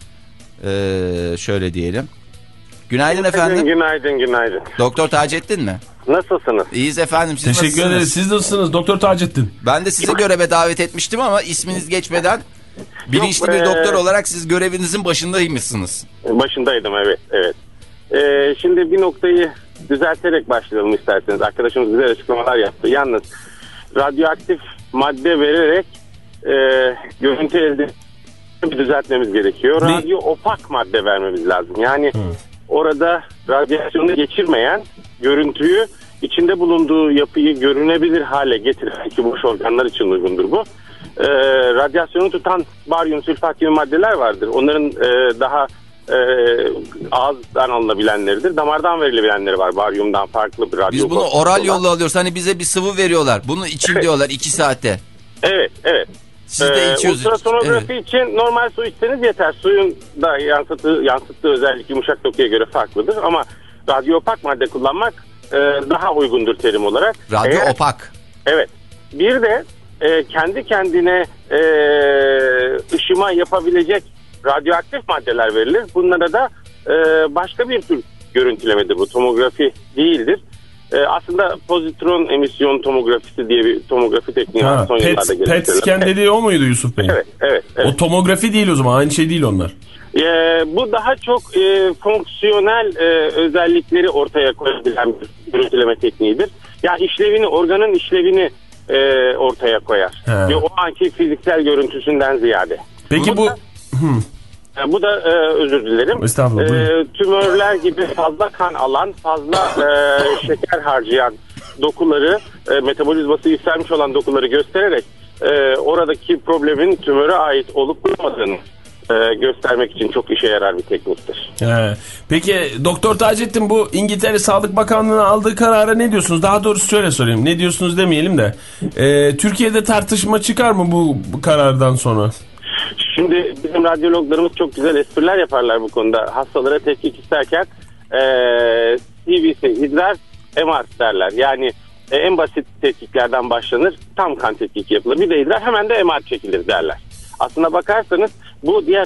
ee, şöyle diyelim. Günaydın efendim. Günaydın, günaydın. Doktor Taceddin mi? Nasılsınız? İyiyiz efendim, siz Teşekkür nasılsınız? ederiz. Siz nasılsınız Doktor Taceddin? Ben de sizi göreve davet etmiştim ama isminiz geçmeden bilinçli Yok, bir ee... doktor olarak siz görevinizin başındaymışsınız. Başındaydım, evet, evet. Ee, şimdi bir noktayı düzelterek başlayalım isterseniz. Arkadaşımız güzel açıklamalar yaptı. Yalnız radyoaktif madde vererek e, görüntü elde bir düzeltmemiz gerekiyor. Ne? Radyo opak madde vermemiz lazım. Yani Hı. orada radyasyonu geçirmeyen görüntüyü, içinde bulunduğu yapıyı görünebilir hale getiren, ki boş organlar için uygundur bu. Ee, radyasyonu tutan baryum, sülfat gibi maddeler vardır. Onların e, daha e, ağızdan alınabilenleridir. Damardan verilebilenleri var. Baryumdan farklı bir radyo. Biz bunu oral yolla alıyoruz. Hani bize bir sıvı veriyorlar. Bunu için evet. diyorlar iki saatte. Evet, evet. Siz de ee, içiyorsunuz. Ultrasonografi evet. için normal su içseniz yeter. Suyun da yansıttığı, yansıttığı özellik yumuşak dokuya göre farklıdır. Ama radyo opak madde kullanmak e, daha uygundur terim olarak. Radyo Eğer, opak. Evet. Bir de e, kendi kendine e, ışıma yapabilecek radyoaktif maddeler verilir. Bunlara da e, başka bir tür görüntülemedir bu. Tomografi değildir. E, aslında pozitron emisyon tomografisi diye bir tomografi tekniği var. Son yıllarda P E T geliştirilen. scan dediği o muydu Yusuf Bey? Evet, evet, evet. O tomografi değil o zaman. Aynı şey değil onlar. E, bu daha çok e, fonksiyonel e, özellikleri ortaya koyabilen bir görüntüleme tekniğidir. Yani işlevini, organın işlevini e, ortaya koyar. He. Ve o anki fiziksel görüntüsünden ziyade. Peki bu... bu da, bu da e, özür dilerim. Estağfurullah. E, tümörler gibi fazla kan alan, fazla e, şeker harcayan dokuları, e, metabolizması yükselmiş olan dokuları göstererek e, oradaki problemin tümöre ait olup olmadığını e, göstermek için çok işe yarar bir tekniktir. He. Peki Doktor Taceddin, bu İngiltere Sağlık Bakanlığı'nın aldığı karara ne diyorsunuz? Daha doğrusu şöyle sorayım. Ne diyorsunuz demeyelim de. E, Türkiye'de tartışma çıkar mı bu, bu karardan sonra? Şimdi bizim radyologlarımız çok güzel espriler yaparlar bu konuda. Hastalara tetkik isterken ee, C B C, idrar, M R derler. Yani e, en basit tetkiklerden başlanır, tam kan tetkiki yapılır. Bir de idrar, hemen de M R çekilir derler. Aslına bakarsanız bu diğer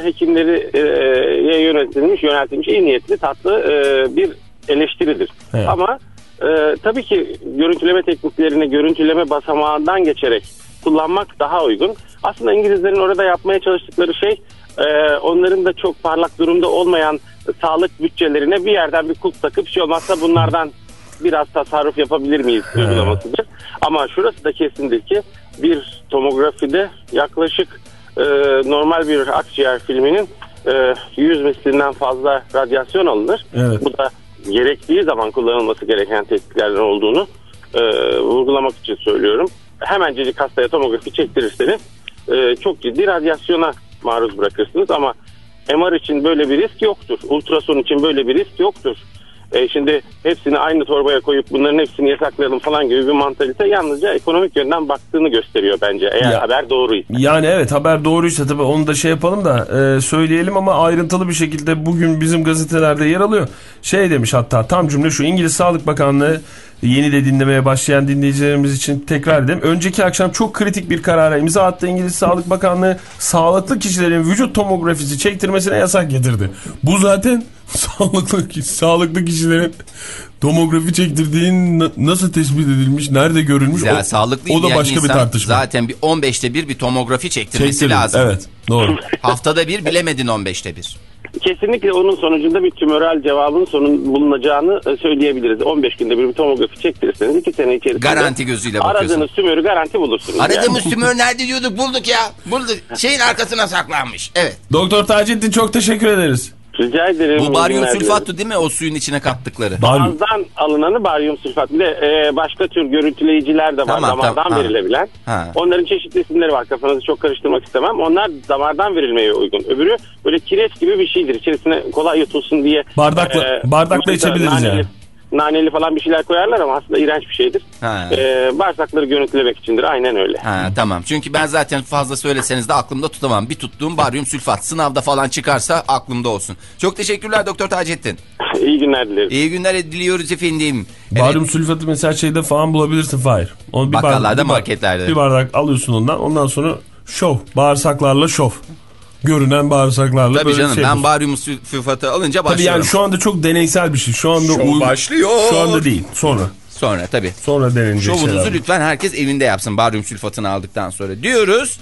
hekimlere yöneltilmiş, yöneltilmiş iyi niyetli, tatlı e, bir eleştiridir. Evet. Ama e, tabii ki görüntüleme tekniklerini görüntüleme basamağından geçerek kullanmak daha uygun. Aslında İngilizlerin orada yapmaya çalıştıkları şey e, onların da çok parlak durumda olmayan sağlık bütçelerine bir yerden bir kulp takıp, bir şey olmazsa bunlardan biraz tasarruf yapabilir miyiz uygulamasıdır. Ama şurası da kesindir ki bir tomografide yaklaşık e, normal bir akciğer filminin e, yüz mislinden fazla radyasyon alınır. Evet. Bu da gerektiği zaman kullanılması gereken tetkiklerden olduğunu e, vurgulamak için söylüyorum. Hemencecik hastaya tomografi çektirirseniz e, çok ciddi radyasyona maruz bırakırsınız ama M R için böyle bir risk yoktur. Ultrason için böyle bir risk yoktur. E şimdi hepsini aynı torbaya koyup bunların hepsini yasaklayalım falan gibi bir mantalite yalnızca ekonomik yönden baktığını gösteriyor bence, eğer ya, haber doğruysa. Yani evet, haber doğruysa tabii onu da şey yapalım da e, söyleyelim ama ayrıntılı bir şekilde bugün bizim gazetelerde yer alıyor. Şey demiş, hatta tam cümle şu: İngiliz Sağlık Bakanlığı, yeni de dinlemeye başlayan dinleyicilerimiz için tekrar edelim. Önceki akşam çok kritik bir karara imza attı. İngiliz Sağlık Bakanlığı sağlıklı kişilerin vücut tomografisi çektirmesine yasak getirdi. Bu zaten sağlıklı sağlıklı kişilerin tomografi çektirdiğin nasıl tespit edilmiş, nerede görülmüş, ya, o, sağlıklı o da başka bir tartışma. Zaten bir on beşte bir bir tomografi çektirmesi Çektirin, lazım. Evet, doğru. Haftada bir, bilemedin on beşte bir. Kesinlikle onun sonucunda bir tümöral cevabın sonun bulunacağını söyleyebiliriz. on beş günde bir, bir tomografi çektirirseniz iki sene içerisinde garanti gözüyle bakıyorsun. Aradığınız tümörü garanti bulursunuz. Aradığımız yani. tümör nerede diyorduk, bulduk ya. Bulduk. Şeyin arkasına saklanmış. Evet. Doktor Taceddin, çok teşekkür ederiz. Rica ederim. Bu baryum sülfatı değil mi o suyun içine kattıkları? Ağızdan alınanı baryum sülfat. Bir de e, başka tür görüntüleyiciler de var, tamam, damardan tamam. verilebilen. Ha. Onların çeşitli isimleri var, kafanızı çok karıştırmak istemem. Onlar damardan verilmeye uygun. Öbürü böyle kireç gibi bir şeydir. İçerisine kolay yutulsun diye. Bardakla, e, bardakla içebiliriz naneli, yani. Naneli falan bir şeyler koyarlar ama aslında iğrenç bir şeydir. E, bağırsakları görüntülemek içindir, aynen öyle. Ha, tamam, çünkü ben zaten fazla söyleseniz de aklımda tutamam. Bir tuttuğum baryum sülfat sınavda falan çıkarsa aklımda olsun. Çok teşekkürler Doktor Taceddin. İyi günler dilerim. İyi günler diliyoruz efendim. Baryum evet. sülfatı mesela şeyde falan bulabilirsin Fahir. Onu bir bakkallarda, bardak, marketlerde. Bir bardak alıyorsun ondan. Ondan sonra şov. Bağırsaklarla şov. Görünen bağırsaklarla. Tabii böyle canım, şey ben baryum sülfatı alınca başlıyorum. Tabii yani şu anda çok deneysel bir şey. Şu anda Şov başlıyor. Şu anda değil. Sonra. Sonra tabii. Sonra denenecek Şovunuzu şeyler. lütfen herkes evinde yapsın baryum sülfatını aldıktan sonra diyoruz.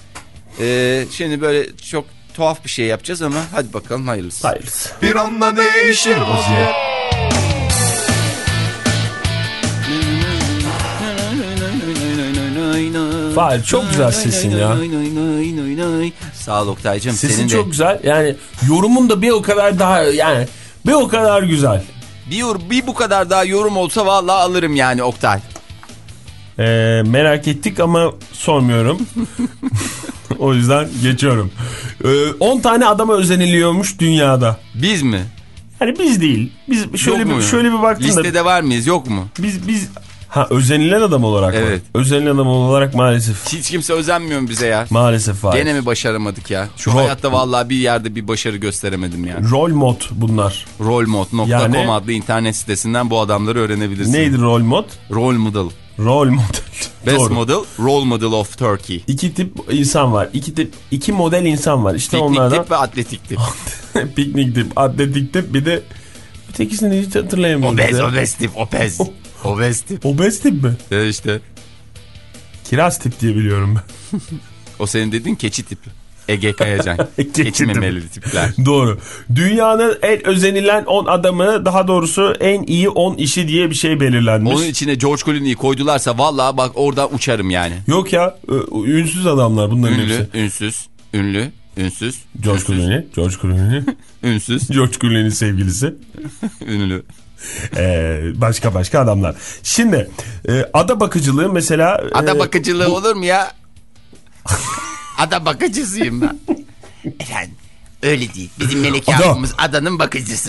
Ee, şimdi böyle çok tuhaf bir şey yapacağız ama hadi bakalım, hayırlısı. Hayırlısı. Bir anda değişir vaziyet. Fahir, çok güzel sesin ya. Sağ ol Oktay'cığım. Sesin senin çok de... güzel. Yani yorumun da bir o kadar daha, yani bir o kadar güzel. Bir, bir bu kadar daha yorum olsa vallahi alırım yani Oktay. Ee, merak ettik ama sormuyorum. O yüzden geçiyorum. on ee, tane adama özeniliyormuş dünyada. Biz mi? Hani biz değil. Biz şöyle bir, şöyle bir baktım. Listede da, var mıyız, yok mu? Biz biz ha özenilen adam olarak evet. var. Özenilen adam olarak maalesef. Hiç kimse özenmiyor mu bize ya? Maalesef var. Gene mi başaramadık ya? Şu Rol... hayatta vallahi bir yerde bir başarı gösteremedim ya. Rol mod bunlar. rolmod nokta com yani... adlı internet sitesinden bu adamları öğrenebilirsiniz. Neydi rol mod? Rol model. Rol model. Best Doğru. model, role model of Turkey. İki tip insan var. İki tip, iki model insan var. İşte piknik onlardan. tip ve atletik tip. Piknik tip, atletik tip, bir de ötekisini hiç hatırlayamıyorum. Obez, ya. obez tip, obez. Obez tip. Obez tip mi? Evet işte. Kiraz tip diye biliyorum ben. O senin dediğin keçi tipi. Ege Kayacan. Keçi memeli tipler. Doğru. Dünyanın en özenilen on adamı, daha doğrusu en iyi on işi diye bir şey belirlenmiş. Onun içine George Clooney'i koydularsa vallahi bak oradan uçarım yani. Yok ya, ünsüz adamlar bunların ünlü, hepsi. Ünsüz, ünlü, ünsüz. George Clooney, George Clooney. Ünsüz. George Clooney'nin sevgilisi. Ünlü. Ee, başka başka adamlar. Şimdi e, ada bakıcılığı mesela. Ada bakıcılığı e, bu... olur mu ya? Ada bakıcısıyım ben. Efendim öyle değil. Bizim Melike abimiz adanın bakıcısı.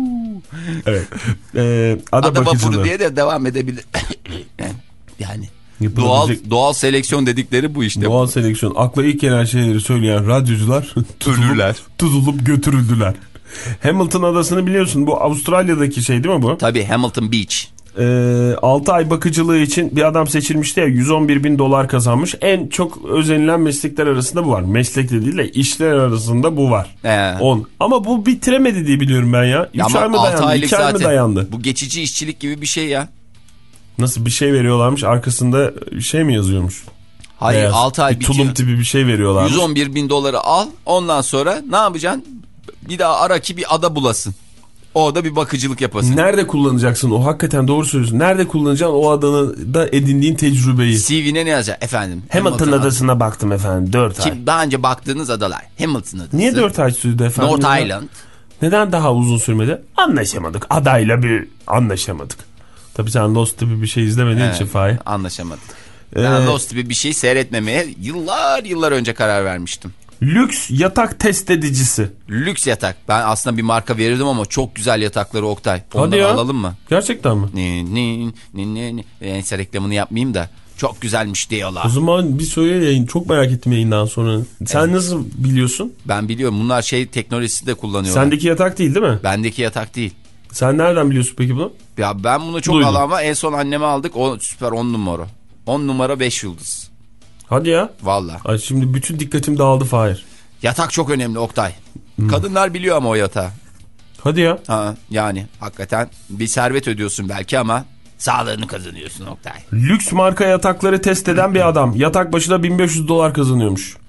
Evet. Ee, ada, ada bakıcılığı diye de devam edebilir. Yani. Doğal, doğal seleksiyon dedikleri bu işte. Doğal seleksiyon. Akla ilk gelen şeyleri söyleyen radyocular Ölürler. tutulup götürüldüler. Hamilton adasını biliyorsun, bu Avustralya'daki şey değil mi bu? Tabii, Hamilton Beach. Ee, altı ay bakıcılığı için bir adam seçilmişti ya, yüz on bir bin dolar kazanmış. En çok özenilen meslekler arasında bu var. Meslek de değil de işler arasında bu var. Ee. on. Ama bu bitiremedi diye biliyorum ben ya. üç ay mı dayandı? iki ay mı dayandı? Bu geçici işçilik gibi bir şey ya. Nasıl bir şey veriyorlarmış, arkasında şey mi yazıyormuş? Hayır, Beyaz, altı ay bir bitiyor. tulum tipi bir şey veriyorlarmış. yüz on bir bin doları al, ondan sonra ne yapacaksın? Bir daha ara ki bir ada bulasın. O da bir bakıcılık yapasın. Nerede kullanacaksın o? Hakikaten doğru söylüyorsun. Nerede kullanacaksın o adanı da edindiğin tecrübeyi? C V'ne ne yazacaksın? Efendim. Hamilton, Hamilton adasına ad baktım efendim. dört ay. Kim, daha önce baktığınız adalar. Hamilton adası. Niye dört ay sürdü efendim? North neden? Island. Neden daha uzun sürmedi? Anlaşamadık. Adayla bir anlaşamadık. Tabii sen Lost gibi bir şey izlemediğin evet, için Fahir. Anlaşamadık. Ee, Ben Lost gibi bir şey seyretmemeye yıllar yıllar önce karar vermiştim. Lüks yatak test edicisi. Lüks yatak. Ben aslında bir marka verirdim ama çok güzel yatakları Oktay. Ondan Hadi ya. alalım mı? Gerçekten mi? Ne ne ne ne ne. Neyse, reklamını yapmayayım da. Çok güzelmiş diyorlar. O zaman bir söyle yayın. Çok merak ettim yayından sonra. Sen evet. nasıl biliyorsun? Ben biliyorum. Bunlar şey teknolojisi de kullanıyorlar. Sendeki yatak değil değil mi? Bendeki yatak değil. Sen nereden biliyorsun peki bunu? Ya ben bunu çok Duydum. alan var. En son anneme aldık. O süper on numara. on numara beş yıldız. Hadi ya. Vallahi. Ay şimdi bütün dikkatim dağıldı Fahir. Yatak çok önemli Oktay. Hmm. Kadınlar biliyor ama o yatağı. Hadi ya. Ha, yani hakikaten bir servet ödüyorsun belki ama sağlığını kazanıyorsun Oktay. Lüks marka yatakları test eden bir adam. Yatak başına bin beş yüz dolar kazanıyormuş.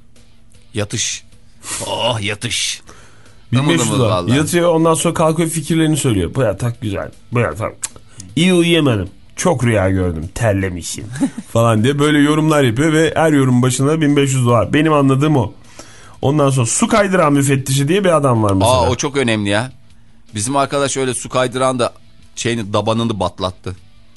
Yatış. Oh yatış. bin beş yüz dolar. Yatıyor, ondan sonra kalkıyor fikirlerini söylüyor. Bu yatak güzel. Bu yatak iyi, uyuyamadım. Çok rüya gördüm. Terlemişim. falan diye böyle yorumlar yapıyor ve her yorum başına bin beş yüz dolar. Benim anladığım o. Ondan sonra su kaydıran müfettişi diye bir adam var mesela. Aa, o çok önemli ya. Bizim arkadaş öyle su kaydıran da şeyini, dabanını batlattı.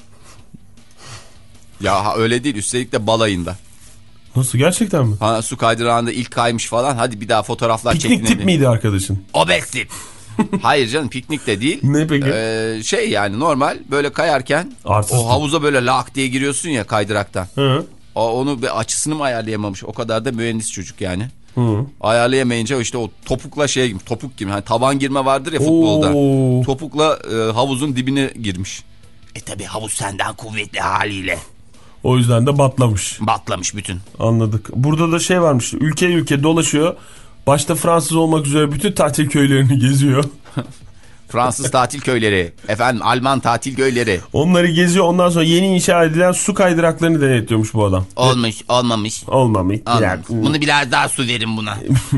Ya öyle değil, üstelik de balayında. Nasıl, gerçekten mi? Ha, su kaydırağında ilk kaymış falan. Hadi bir daha fotoğraflar çekinelim. Piknik tip miydi arkadaşın? Obez tip. Hayır canım, piknik de değil. Ne peki? Ee, şey yani normal böyle kayarken Artistik. O havuza böyle lak diye giriyorsun ya kaydıraktan. Hı. O, onu bir açısını mı ayarlayamamış? O kadar da mühendis çocuk yani. Hı. Ayarlayamayınca işte o topukla şeye girmiş. Topuk gibi. Hani taban girme vardır ya futbolda. Oo. Topukla e, havuzun dibine girmiş. E tabi havuz senden kuvvetli haliyle. O yüzden de batlamış. Batlamış bütün. Anladık. Burada da şey varmış. Ülke ülke dolaşıyor. Başta Fransız olmak üzere bütün tatil köylerini geziyor. Fransız tatil köyleri, efendim Alman tatil köyleri. Onları geziyor, ondan sonra yeni inşa edilen su kaydıraklarını denetliyormuş bu adam. Olmuş, olmamış. Olmamış. Olmamış. Bunu biraz daha su verin buna.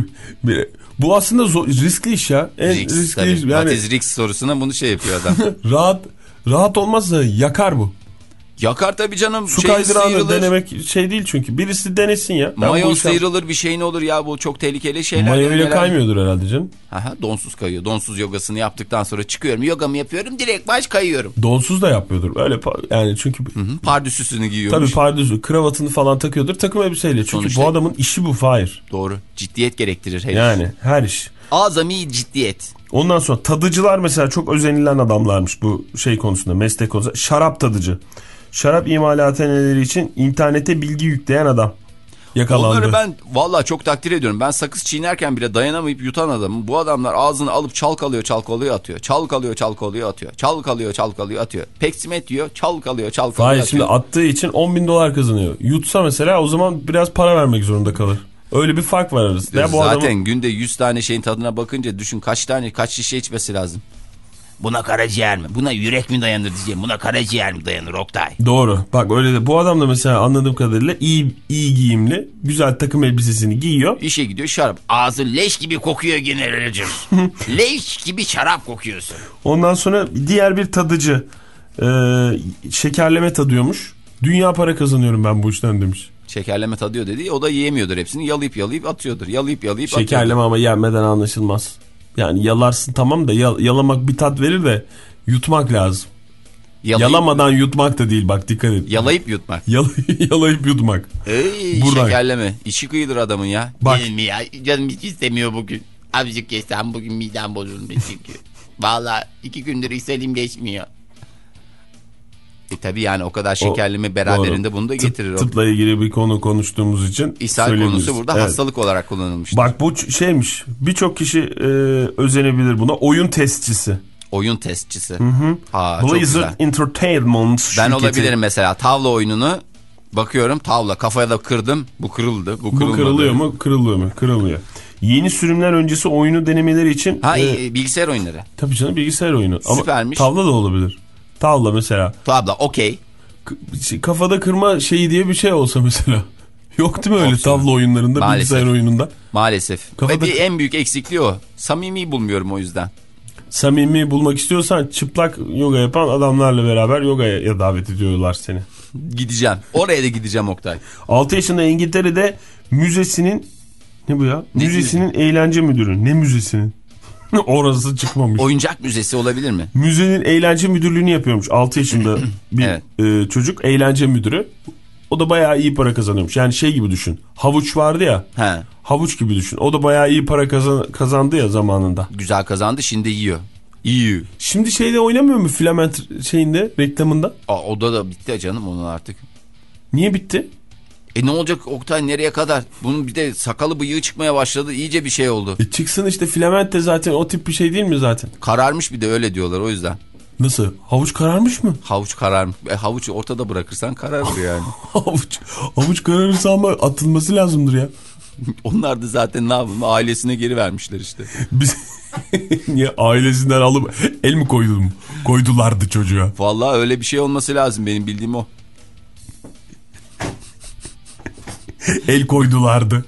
Bu aslında zor, riskli iş ya. En risk, riskli tabii. iş. Yani... What is risk sorusuna bunu şey yapıyor adam. rahat rahat olmazsa yakar bu. Yakar tabii canım. Su kaydırağını denemek şey değil çünkü. Birisi denesin ya. Ben mayo sıyrılır, bir şeyin olur ya, bu çok tehlikeli şeyler. Mayo ile kaymıyordur herhalde canım. Aha, donsuz kayıyor. Donsuz yogasını yaptıktan sonra çıkıyorum. Yogamı yapıyorum, direkt baş kayıyorum. Donsuz da yapıyordur. Öyle yani çünkü. Hı hı, pardüsüsünü giyiyormuş. Tabii pardüsü, kravatını falan takıyordur. Takım elbiseyle. Çünkü sonuçta bu adamın işi bu Fahir. Doğru. Ciddiyet gerektirir her yani iş. her iş. Azami ciddiyet. Ondan sonra tadıcılar mesela çok özenilen adamlarmış bu şey konusunda, meslek konusunda. Şarap tadıcı. Şarap imalathaneleri için internete bilgi yükleyen adam yakalandı. Onları ben vallahi çok takdir ediyorum. Ben sakız çiğnerken bile dayanamayıp yutan adamım. Bu adamlar ağzını alıp çalkalıyor çalkalıyor atıyor. Çalkalıyor çalkalıyor atıyor. Çalkalıyor çalkalıyor atıyor. Peksimet diyor, çalkalıyor çalkalıyor Hayır, atıyor. şimdi attığı için on bin dolar kazanıyor. Yutsa mesela o zaman biraz para vermek zorunda kalır. Öyle bir fark var arasında. Ya bu zaten adamın... günde yüz tane şeyin tadına bakınca düşün kaç tane kaç şişe içmesi lazım. Buna karaciğer mi? Buna yürek mi dayanır diyeceğim. Buna karaciğer mi dayanır Oktay? Doğru. Bak öyle de bu adam da mesela anladığım kadarıyla iyi iyi giyimli, güzel takım elbisesini giyiyor. İşe gidiyor, şarap. Ağzı leş gibi kokuyor generalcim. Leş gibi şarap kokuyorsun. Ondan sonra diğer bir tadıcı e, şekerleme tadıyormuş. Dünya para kazanıyorum ben bu işten demiş. Şekerleme tadıyor dedi. O da yiyemiyordur hepsini. Yalayıp yalayıp atıyordur. Yalayıp yalayıp şekerleme atıyordur. Şekerleme ama yenmeden anlaşılmaz. Yani yalarsın tamam da yal, yalamak bir tat verir de yutmak lazım. Yalayıp, yalamadan yutmak da değil bak, dikkat et. Yalayıp yutmak. Yal, yalayıp yutmak. Ey, şekerleme. İçi kıyılır adamın ya. Bak. Canım ya, canım hiç istemiyor bugün. Azıcık yesem bugün midem bozulmuş çünkü. Valla iki gündür ishalim geçmiyor. E tabi yani o kadar şekerleme beraberinde doğru. bunu da getirir. Tıp, tıpla ilgili bir konu konuştuğumuz için İshal konusu burada evet. hastalık olarak kullanılmıştır. Bak bu şeymiş, birçok kişi e, özenebilir buna, oyun testçisi. Oyun testçisi. Hı hı. Ha, Blizzard Entertainment Ben şirketi. olabilirim mesela tavla oyununu bakıyorum, tavla kafaya da kırdım, bu kırıldı, bu kırılmadı. Bu kırılıyor mu? Kırılıyor mu? Kırılıyor. Yeni sürümler öncesi oyunu denemeleri için. Ha e, bilgisayar oyunları. Tabii canım, bilgisayar oyunu. Süpermiş. Ama tavla da olabilir. Tavla mesela. Tavla okey. Kafada kırma şeyi diye bir şey olsa mesela. Yok değil mi öyle Olsun. Tavla oyunlarında, maalesef. Bilgisayar oyununda? Maalesef. Kafada... Ve bir en büyük eksikliği o. Samimi bulmuyorum o yüzden. Samimi bulmak istiyorsan çıplak yoga yapan adamlarla beraber yogaya davet ediyorlar seni. Gideceğim. Oraya da gideceğim Oktay. altı yaşında İngiltere'de müzesinin ne bu ya? Ne müzesinin müze? Eğlence müdürü. Ne müzesinin? Orası çıkmamış. Oyuncak müzesi olabilir mi? Müzenin eğlence müdürlüğünü yapıyormuş. altı yaşında bir evet. e, çocuk eğlence müdürü. O da bayağı iyi para kazanıyormuş. Yani şey gibi düşün. Havuç vardı ya. He. Havuç gibi düşün. O da bayağı iyi para kazan, kazandı ya zamanında. Güzel kazandı, şimdi yiyor. Yiyor. Şimdi şeyde oynamıyor mu filament şeyinde, reklamında? Aa, o da da bitti canım onun artık. Niye bitti? E ne olacak Oktay, nereye kadar? Bunun bir de sakalı bıyığı çıkmaya başladı. İyice bir şey oldu. E çıksın işte, filament de zaten o tip bir şey değil mi zaten? Kararmış bir de, öyle diyorlar o yüzden. Nasıl? Havuç kararmış mı? Havuç kararmış. E, havuç ortada bırakırsan kararır yani. havuç, havuç kararırsa ama atılması lazımdır ya. Onlar da zaten ne yapalım, ailesine geri vermişler işte. Biz niye ailesinden alıp el mi koydum? Koydulardı çocuğa. Vallahi öyle bir şey olması lazım, benim bildiğim o. El koydulardı.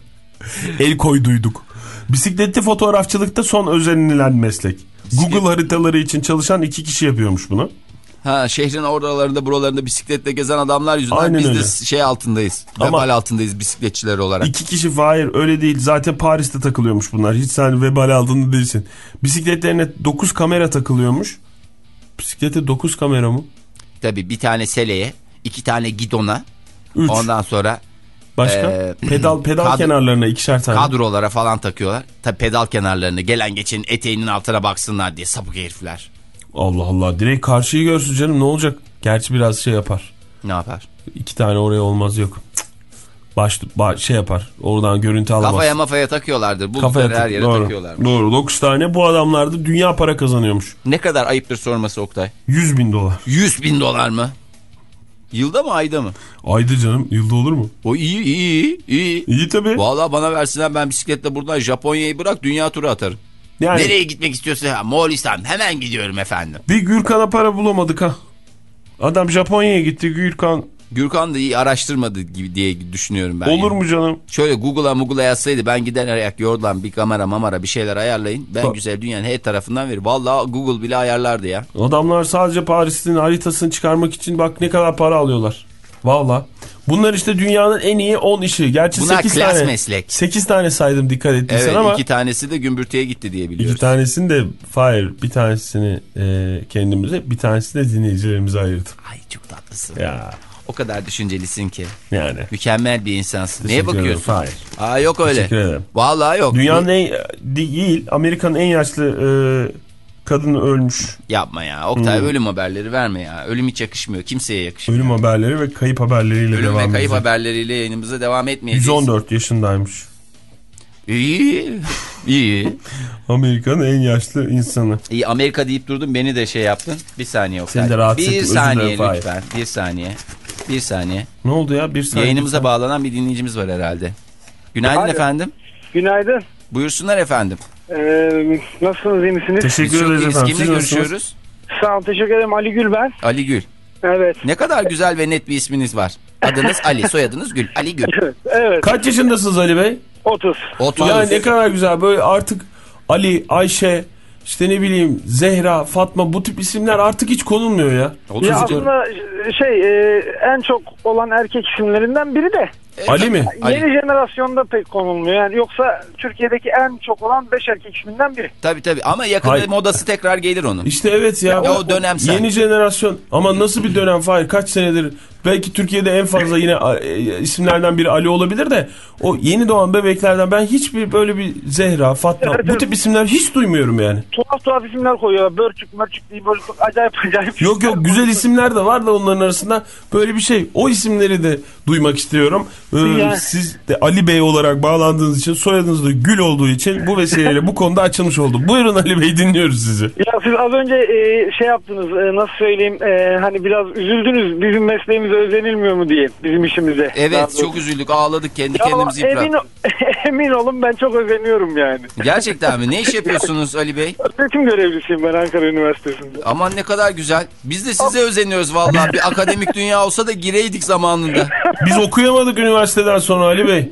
El koyduyduk. Bisikletli fotoğrafçılıkta son özenilen meslek. Bisiklet... Google haritaları için çalışan iki kişi yapıyormuş bunu. Ha, şehrin oralarında buralarında bisikletle gezen adamlar yüzünden Aynen biz öyle. de şey altındayız. Ama vebal altındayız bisikletçiler olarak. İki kişi, hayır öyle değil. Zaten Paris'te takılıyormuş bunlar. Hiç sen vebal altında değilsin. Bisikletlerine dokuz kamera takılıyormuş. Bisiklete dokuz kamera mı? Tabii, bir tane seleye, iki tane gidona. Üç. Ondan sonra... Başka? Ee, pedal pedal kadro, kenarlarına ikişer tane. Kadrolara falan takıyorlar. Tabii pedal kenarlarına gelen geçenin eteğinin altına baksınlar diye, sapık herifler. Allah Allah, direkt karşıyı görsün canım, ne olacak? Gerçi biraz şey yapar. Ne yapar? İki tane oraya olmaz, yok. Baş, baş şey yapar. Oradan görüntü alamaz. Kafaya mafaya takıyorlardır. Buldukları her yere doğru, takıyorlar. Doğru. dokuz tane bu adamlar da dünya para kazanıyormuş. Ne kadar ayıptır sorması Oktay? yüz bin dolar. yüz bin dolar mı? Yılda mı, ayda mı? Ayda canım, yılda olur mu? O iyi iyi iyi. İyi tabii. Vallahi bana versinler, ben bisikletle buradan Japonya'yı bırak dünya turu atarım. Yani, nereye gitmek istiyorsa ha, Moğolistan, hemen gidiyorum efendim. Bir Gürkan'a para bulamadık ha. Adam Japonya'ya gitti, Gürkan. Gürkan da iyi araştırmadı gibi diye düşünüyorum ben. Olur yani. mu canım? Şöyle Google'a Google'a yazsaydı, ben gider ayak yordan bir kamera mamara bir şeyler ayarlayın. Ben ba- güzel dünyanın her tarafından verir. Vallahi Google bile ayarlardı ya. Adamlar sadece Paris'in haritasını çıkarmak için bak ne kadar para alıyorlar. Vallahi. Bunlar işte dünyanın en iyi on işi. Gerçi bunlar sekiz klas tane, meslek. sekiz tane saydım, dikkat ettiysen evet, ama. iki tanesi de gümbürtüye gitti diye biliyoruz. İki tanesini de Fahir, bir tanesini e, kendimize, bir tanesini de dinleyicilerimize ayırdım. Ay çok tatlısın. Ya. O kadar düşüncelisin ki. Yani. Mükemmel bir insansın. Teşekkür Neye bakıyorsun? Hayır. Aa yok öyle. Teşekkür ederim. Vallahi yok. Dünyanın en değil, Amerika'nın en yaşlı e, kadını ölmüş. Yapma ya. Oktay, hmm. ölüm haberleri verme ya. Ölüm hiç yakışmıyor. Kimseye yakışmıyor. Ölüm haberleri ve kayıp haberleriyle ölüm devam ediyoruz. Ölüm ve kayıp edeceğiz. haberleriyle yayınımıza devam etmeyeceğiz. yüz on dört yaşındaymış. İyi. İyi. Amerika'nın en yaşlı insanı. İyi, Amerika deyip durdun, beni de şey yaptın. Bir saniye Oktay. Seni de rahatsız ettim. Bir saniye lütfen. Bir saniye. Bir saniye. Ne oldu ya? Bir saniye. Yayınımıza lütfen. Bağlanan bir dinleyicimiz var herhalde. Günaydın Alo. efendim. Günaydın. Buyursunlar efendim. Ee, nasılsınız, iyi misiniz? Teşekkür ederiz efendim. Kimle görüşüyoruz? Sağ ol, teşekkür ederim. Ali Gül ben. Ali Gül. Evet. Ne kadar güzel ve net bir isminiz var. Adınız Ali, soyadınız Gül. Ali Gül. Evet. Kaç yaşındasınız Ali Bey? otuz. otuz. Ya ne kadar güzel, böyle artık Ali, Ayşe, işte ne bileyim Zehra, Fatma, bu tip isimler artık hiç konulmuyor ya. Ya aslında şey e, en çok olan erkek isimlerinden biri de. Evet. Ali mi? Yeni Ali. Jenerasyonda pek konulmuyor. Yani yoksa Türkiye'deki en çok olan beş erkek isminden biri. Tabii tabii ama yakında Hayır. modası tekrar gelir onun. İşte evet ya. Ya o dönemsel. Yeni jenerasyon ama nasıl bir dönem Fahir? Kaç senedir belki Türkiye'de en fazla yine e, isimlerden biri Ali olabilir de o yeni doğan bebeklerden ben hiçbir böyle bir Zehra, Fatma Evet, bu evet. tip isimler hiç duymuyorum yani. Tuhaf tuhaf isimler koyuyorlar. Börçük, mörçük diye böyle acayip acayip. Yok yok güzel isimler de var da onların arasında böyle bir şey. O isimleri de duymak istiyorum. Ee, Yani. Siz de Ali Bey olarak bağlandığınız için, soyadınız da Gül olduğu için bu vesileyle bu konuda açılmış oldu. Buyurun Ali Bey, dinliyoruz sizi. Ya siz az önce e, şey yaptınız, e, nasıl söyleyeyim, e, hani biraz üzüldünüz bizim mesleğimize özenilmiyor mu diye, bizim işimize. Evet, çok üzüldük, ağladık, kendi ya kendimizi emin, yıprattık. emin olun ben çok özeniyorum yani. Gerçekten mi? Ne iş yapıyorsunuz Ali Bey? Öğretim görevlisiyim ben Ankara Üniversitesi'nde. Aman ne kadar güzel. Biz de size özeniyoruz vallahi. Bir akademik dünya olsa da gireydik zamanında. Biz okuyamadık üniversiteden sonra Ali Bey.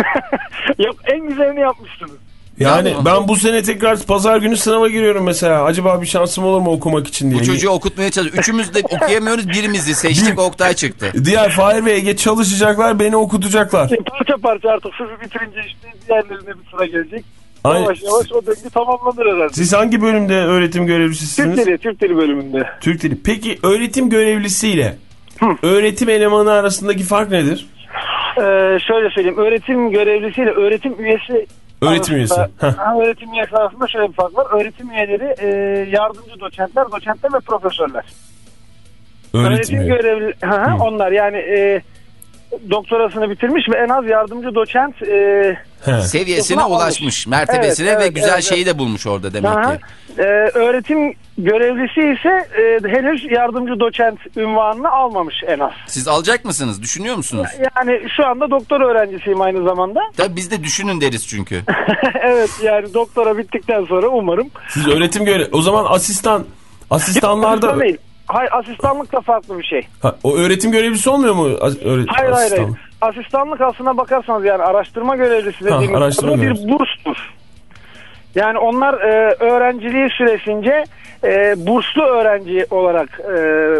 Yok, en güzelini yapmışsınız. Yani Ya, ben bu sene tekrar pazar günü sınava giriyorum mesela. Acaba bir şansım olur mu okumak için diye. Bu çocuğu okutmaya çalışıyoruz. Üçümüz de okuyamıyoruz, birimizi seçtik, Oktay çıktı. Diğer Fahir ve Ege çalışacaklar, beni okutacaklar. Parça parça artık sizi bitirince işte diğerlerine bir sıra gelecek. Ay. Yavaş yavaş o döngü tamamlanır herhalde. Siz hangi bölümde öğretim görevlisisiniz? Türk Dili, Türk Dili bölümünde. Türk Dili. Peki öğretim görevlisiyle öğretim elemanı arasındaki fark nedir? Ee, şöyle söyleyeyim, öğretim görevlisiyle öğretim üyesi Öğretim üyesi. arasında, ha, öğretim üyesi arasında şöyle bir fark var. Öğretim üyeleri e, yardımcı doçentler, doçentler ve profesörler. Öğretim, Öğretim üyesi. görevli, ha, ha, onlar yani e, doktorasını bitirmiş ve en az yardımcı doçent e, He. Seviyesine Okuma ulaşmış, mertebesine Evet, ve evet, güzel evet, şeyi de bulmuş orada demek aha, ki. e, öğretim görevlisi ise e, henüz yardımcı doçent unvanını almamış en az. Siz alacak mısınız? Düşünüyor musunuz? Yani şu anda doktor öğrencisiyim aynı zamanda. Tabii biz de düşünün deriz çünkü. Evet, yani doktora bittikten sonra umarım. Siz öğretim görev... O zaman asistan... Asistanlarda... Asistan değil. Hayır, asistanlık da farklı bir şey. Ha, o öğretim görevlisi olmuyor mu? As- öğret- Hayır hayır asistan? hayır. Asistanlık aslına bakarsanız yani araştırma görevlisi Ha, dediğimiz araştırma bu bir görevlisi. burstur. Yani onlar e, öğrenciliği süresince e, burslu öğrenci olarak e,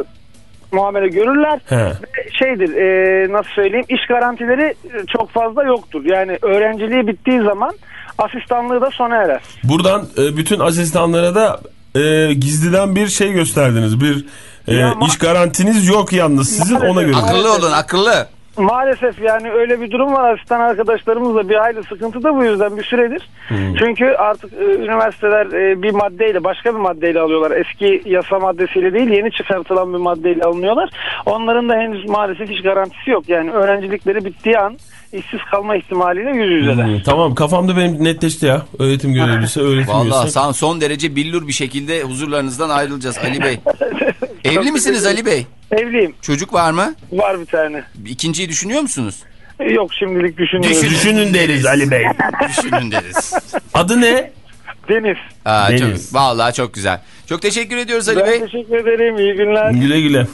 muamele görürler. He. Ve şeydir, e, nasıl söyleyeyim, iş garantileri çok fazla yoktur. Yani öğrenciliği bittiği zaman asistanlığı da sona erer. Buradan e, bütün asistanlara da e, gizliden bir şey gösterdiniz. Bir e, Ya ma- iş garantiniz yok yalnız sizin, ona göre. Akıllı olun, akıllı. Maalesef yani öyle bir durum var. Asistan arkadaşlarımız da bir hayli sıkıntıda bu yüzden bir süredir. Hmm. Çünkü artık e, üniversiteler e, bir maddeyle, başka bir maddeyle alıyorlar. Eski yasa maddesiyle değil, yeni çıkartılan bir maddeyle alınıyorlar. Onların da henüz maalesef hiç garantisi yok. Yani öğrencilikleri bittiği an işsiz kalma ihtimaliyle yüz yüzeler. Hmm, tamam, kafamda benim netleşti ya. Öğretim görevlisi, öğretim Vallahi üyesi. son, son derece billur bir şekilde huzurlarınızdan ayrılacağız Ali Bey. Evli misiniz Ali Bey? Evliyim. Çocuk var mı? Var bir tane. İkinciyi düşünüyor musunuz? Yok, şimdilik düşünmüyorum. Düşün- Düşünün deriz Ali Bey. Düşünün deriz. Adı ne? Deniz. Aa, çok, Deniz. vallahi çok güzel. Çok teşekkür ediyoruz Ali Ben Bey. teşekkür ederim. İyi günler. Güle güle.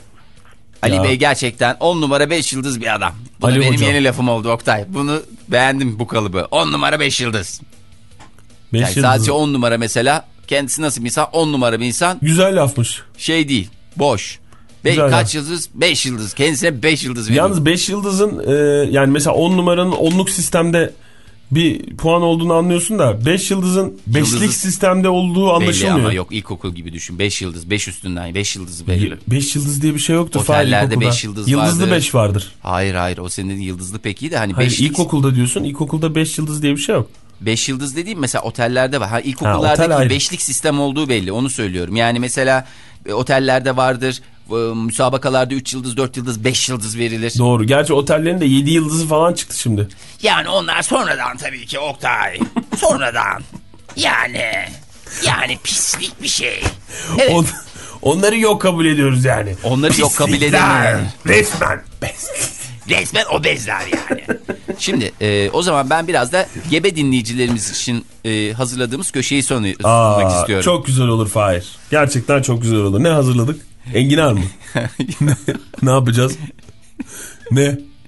Ali Ya. Bey gerçekten on numara beş yıldız bir adam. Bu da Ali benim hocam. yeni lafım oldu Oktay. Bunu beğendim, bu kalıbı. on numara beş yıldız. Beş Yani yıldız. sadece on numara mesela. Kendisi nasıl bir insan? on numara bir insan. Güzel lafmış. Şey değil. Boş. Be Güzel kaç ya. yıldız? beş yıldız. Kendisine beş yıldız veriyor. Yalnız beş yıldızın e, yani mesela on numaranın onluk sistemde bir puan olduğunu anlıyorsun da beş yıldızın beşlik Yıldızı- sistemde olduğu Belli anlaşılmıyor. ama yok, ilkokul gibi düşün. beş yıldız. beş üstünden. beş yıldızı belli. beş yıldız diye bir şey yoktur. Otellerde Fahir, ilkokulda. beş yıldız Yıldızlı vardır. beş vardır. Hayır hayır, o senin yıldızlı peki de hani Hayır, beşlik. ilkokulda diyorsun. İlkokulda beş yıldız diye bir şey yok. beş yıldız dediğim mesela otellerde var. Ha, Ha, otel ilkokullardaki ayrı. beşlik sistem olduğu belli, onu söylüyorum. Yani mesela e, otellerde vardır. E, müsabakalarda üç yıldız, dört yıldız, beş yıldız verilir. Doğru. Gerçi otellerin de yedi yıldızı falan çıktı şimdi. Yani onlar sonradan tabii ki Oktay. Sonradan. Yani. Yani pislik bir şey. Evet. On, onları yok kabul ediyoruz yani. Onları yok kabul Pislikler. edemeyiz. Resmen. Resmen obezler yani. Şimdi e, o zaman ben biraz da gebe dinleyicilerimiz için e, hazırladığımız köşeyi sonu- sunmak Aa, istiyorum. çok güzel olur Fahir. Gerçekten çok güzel olur. Ne hazırladık? Enginar mı? Ne yapacağız? Ne?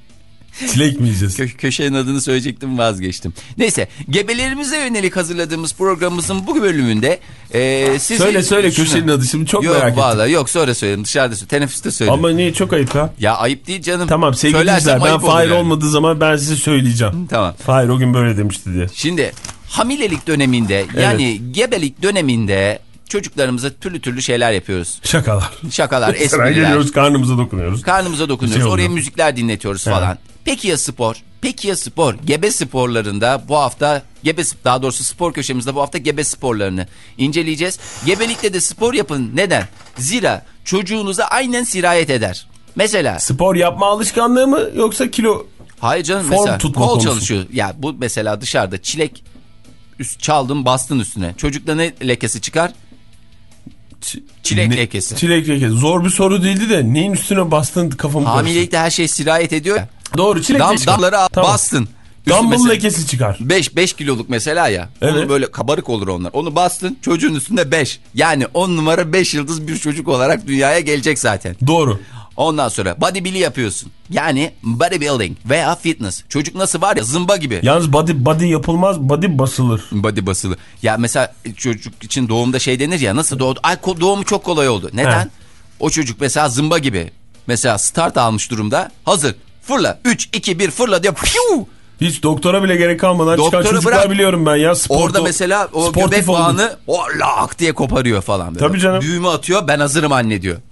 Çilek mi yiyeceğiz? Kö köşenin adını söyleyecektim, vazgeçtim. Neyse, gebelerimize yönelik hazırladığımız programımızın bu bölümünde e, sizi... Söyle söyle köşenin adı şimdi, çok yok, merak ettim. Yok vallahi yok, sonra söylerim, dışarıda söyle, teneffüste söyle. Ama niye, çok ayıp ya? Ya ayıp değil canım. Tamam sevgili dinleyiciler, ben Fahir yani. olmadığı zaman ben size söyleyeceğim. Tamam. Fahir o gün böyle demişti diye. Şimdi hamilelik döneminde yani evet. gebelik döneminde çocuklarımıza türlü türlü şeyler yapıyoruz. Şakalar. Şakalar, espriler. Geliyoruz, karnımıza dokunuyoruz. Karnımıza dokunuyoruz. Şey Oraya müzikler dinletiyoruz evet. falan. Peki ya spor? Peki ya spor? Gebe sporlarında bu hafta, gebe daha doğrusu spor köşemizde bu hafta gebe sporlarını inceleyeceğiz. Gebelikte de spor yapın. Neden? Zira çocuğunuza aynen sirayet eder. Mesela. Spor yapma alışkanlığı mı yoksa kilo? Hayır canım, form mesela tutma kol konusu. çalışıyor. Ya bu mesela dışarıda çilek üst çaldın, bastın üstüne. Çocukta ne lekesi çıkar? Ç çilek ne? lekesi. Çilek lekesi. Zor bir soru değildi de neyin üstüne bastın kafamı karıştı. Hamilelikte her şey sirayet ediyor ya. Doğru, çilek Dam, lekesi. Damları tamam. bastın. Dumbbell lekesi çıkar. beş kiloluk mesela ya. Evet. Onu böyle kabarık olur onlar. Onu bastın, çocuğun üstünde beş. Yani on numara beş yıldız bir çocuk olarak dünyaya gelecek zaten. Doğru. Ondan sonra bodybuilding yapıyorsun. Yani bodybuilding veya fitness. Çocuk nasıl var ya, zımba gibi. Yalnız body body yapılmaz, body basılır. Body basılı. Ya mesela çocuk için doğumda şey denir ya, nasıl doğdu? Ay doğumu çok kolay oldu. Neden? He. O çocuk mesela zımba gibi. Mesela start almış durumda. Hazır. Fırla. üç, iki, bir fırla diyor. Piu! Hiç doktora bile gerek kalmadan doktora çıkan çocuklar bırak. Biliyorum ben ya. Sporto, orada mesela o göbek bağını o lak diye koparıyor falan. Böyle. Tabii canım. Düğümü atıyor, ben hazırım anne diyor.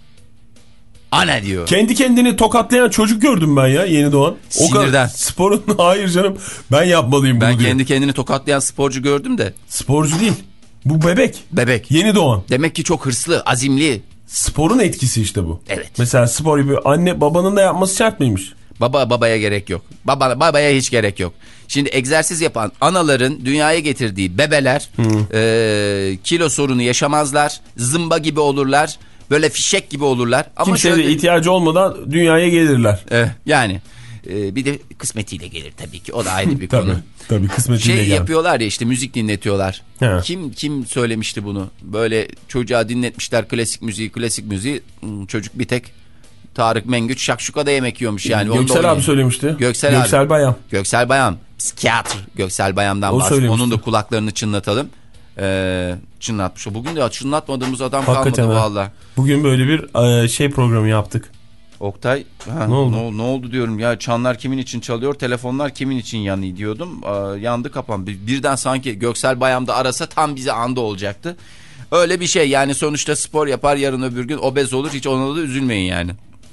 Anne diyor. Kendi kendini tokatlayan çocuk gördüm ben ya, yeni doğan. Sinirden. O kadar sporun hayır canım ben yapmalıyım ben bunu diyor. Ben kendi kendini tokatlayan sporcu gördüm de. Sporcu değil. Bu bebek. Bebek. Yeni doğan. Demek ki çok hırslı, azimli. Sporun etkisi işte bu. Evet. Mesela spor yapıyor. Anne babanın da yapması şart mıymış? Baba babaya gerek yok. Baba babaya hiç gerek yok. Şimdi egzersiz yapan anaların dünyaya getirdiği bebeler e, kilo sorunu yaşamazlar. Zımba gibi olurlar. Böyle fişek gibi olurlar. Ama kimseye şöyle, de ihtiyacı olmadan dünyaya gelirler. E, yani e, bir de kısmetiyle gelir tabii ki. O da ayrı bir tabii, konu. Tabii kısmetiyle Şey gelir. yapıyorlar ya işte, müzik dinletiyorlar. He. Kim kim söylemişti bunu? Böyle çocuğa dinletmişler klasik müziği, klasik müziği. Çocuk bir tek Tarık Mengüç şakşukada yemek yiyormuş yani. Göksel abi söylemişti. Göksel, Göksel abi. Bayam. Göksel Bayam. Psikiyatr Göksel Bayam'dan bahsediyor. Onun da kulaklarını çınlatalım. Ee, çınlatmış. Bugün de çınlatmadığımız adam hakikaten kalmadı valla. Bugün böyle bir e, şey programı yaptık. Oktay ha, ne, oldu? Ne, ne oldu diyorum ya, çanlar kimin için çalıyor, telefonlar kimin için yanıyor diyordum. Ee, yandı kapan. Birden sanki Göksel Bayam'da arasa tam bize anda olacaktı. Öyle bir şey yani, sonuçta spor yapar, yarın öbür gün obez olur, hiç ona da üzülmeyin yani.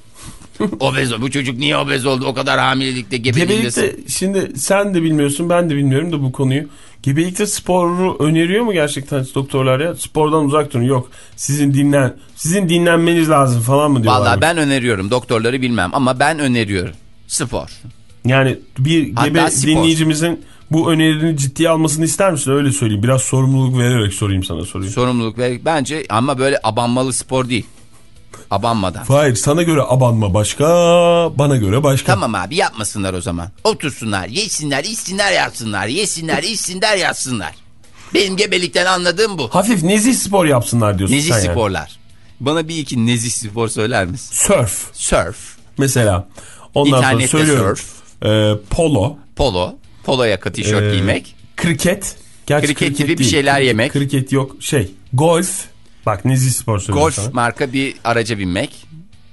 Obez o. Bu çocuk niye obez oldu? O kadar hamilelikte, gebelikte. Gebelikte şimdi sen de bilmiyorsun, ben de bilmiyorum da bu konuyu. Gebelikte sporu öneriyor mu gerçekten doktorlar ya? Spordan uzak durun. Yok. Sizin dinlen sizin dinlenmeniz lazım falan mı diyorlar? Vallahi ben öneriyorum. Doktorları bilmem ama ben öneriyorum. Spor. Yani bir hatta gebe spor. Dinleyicimizin bu önerini ciddiye almasını ister misin? Öyle söyleyeyim. Biraz sorumluluk vererek sorayım sana soruyu. Sorumluluk ver bence, ama böyle abanmalı spor değil. Abanmadan. Hayır, sana göre abanma başka, bana göre başka. Tamam abi, yapmasınlar o zaman. Otursunlar, yesinler, içsinler, yatsınlar. Yesinler, içsinler, yatsınlar. Benim gebelikten anladığım bu. Hafif nezih spor yapsınlar diyorsun nezih sen yani. sporlar. Bana bir iki nezih spor söyler misin? Surf. Surf. Mesela. Ondan İnternette sonra söylüyorum. surf. Ee, polo. Polo. Polo yaka tişört ee, giymek. Kriket. Gerçi kriket, kriket gibi değil. bir şeyler kriket, yemek. Kriket yok. Şey. Golf. Bak nezih spor söylüyorum golf sana. marka bir araca binmek.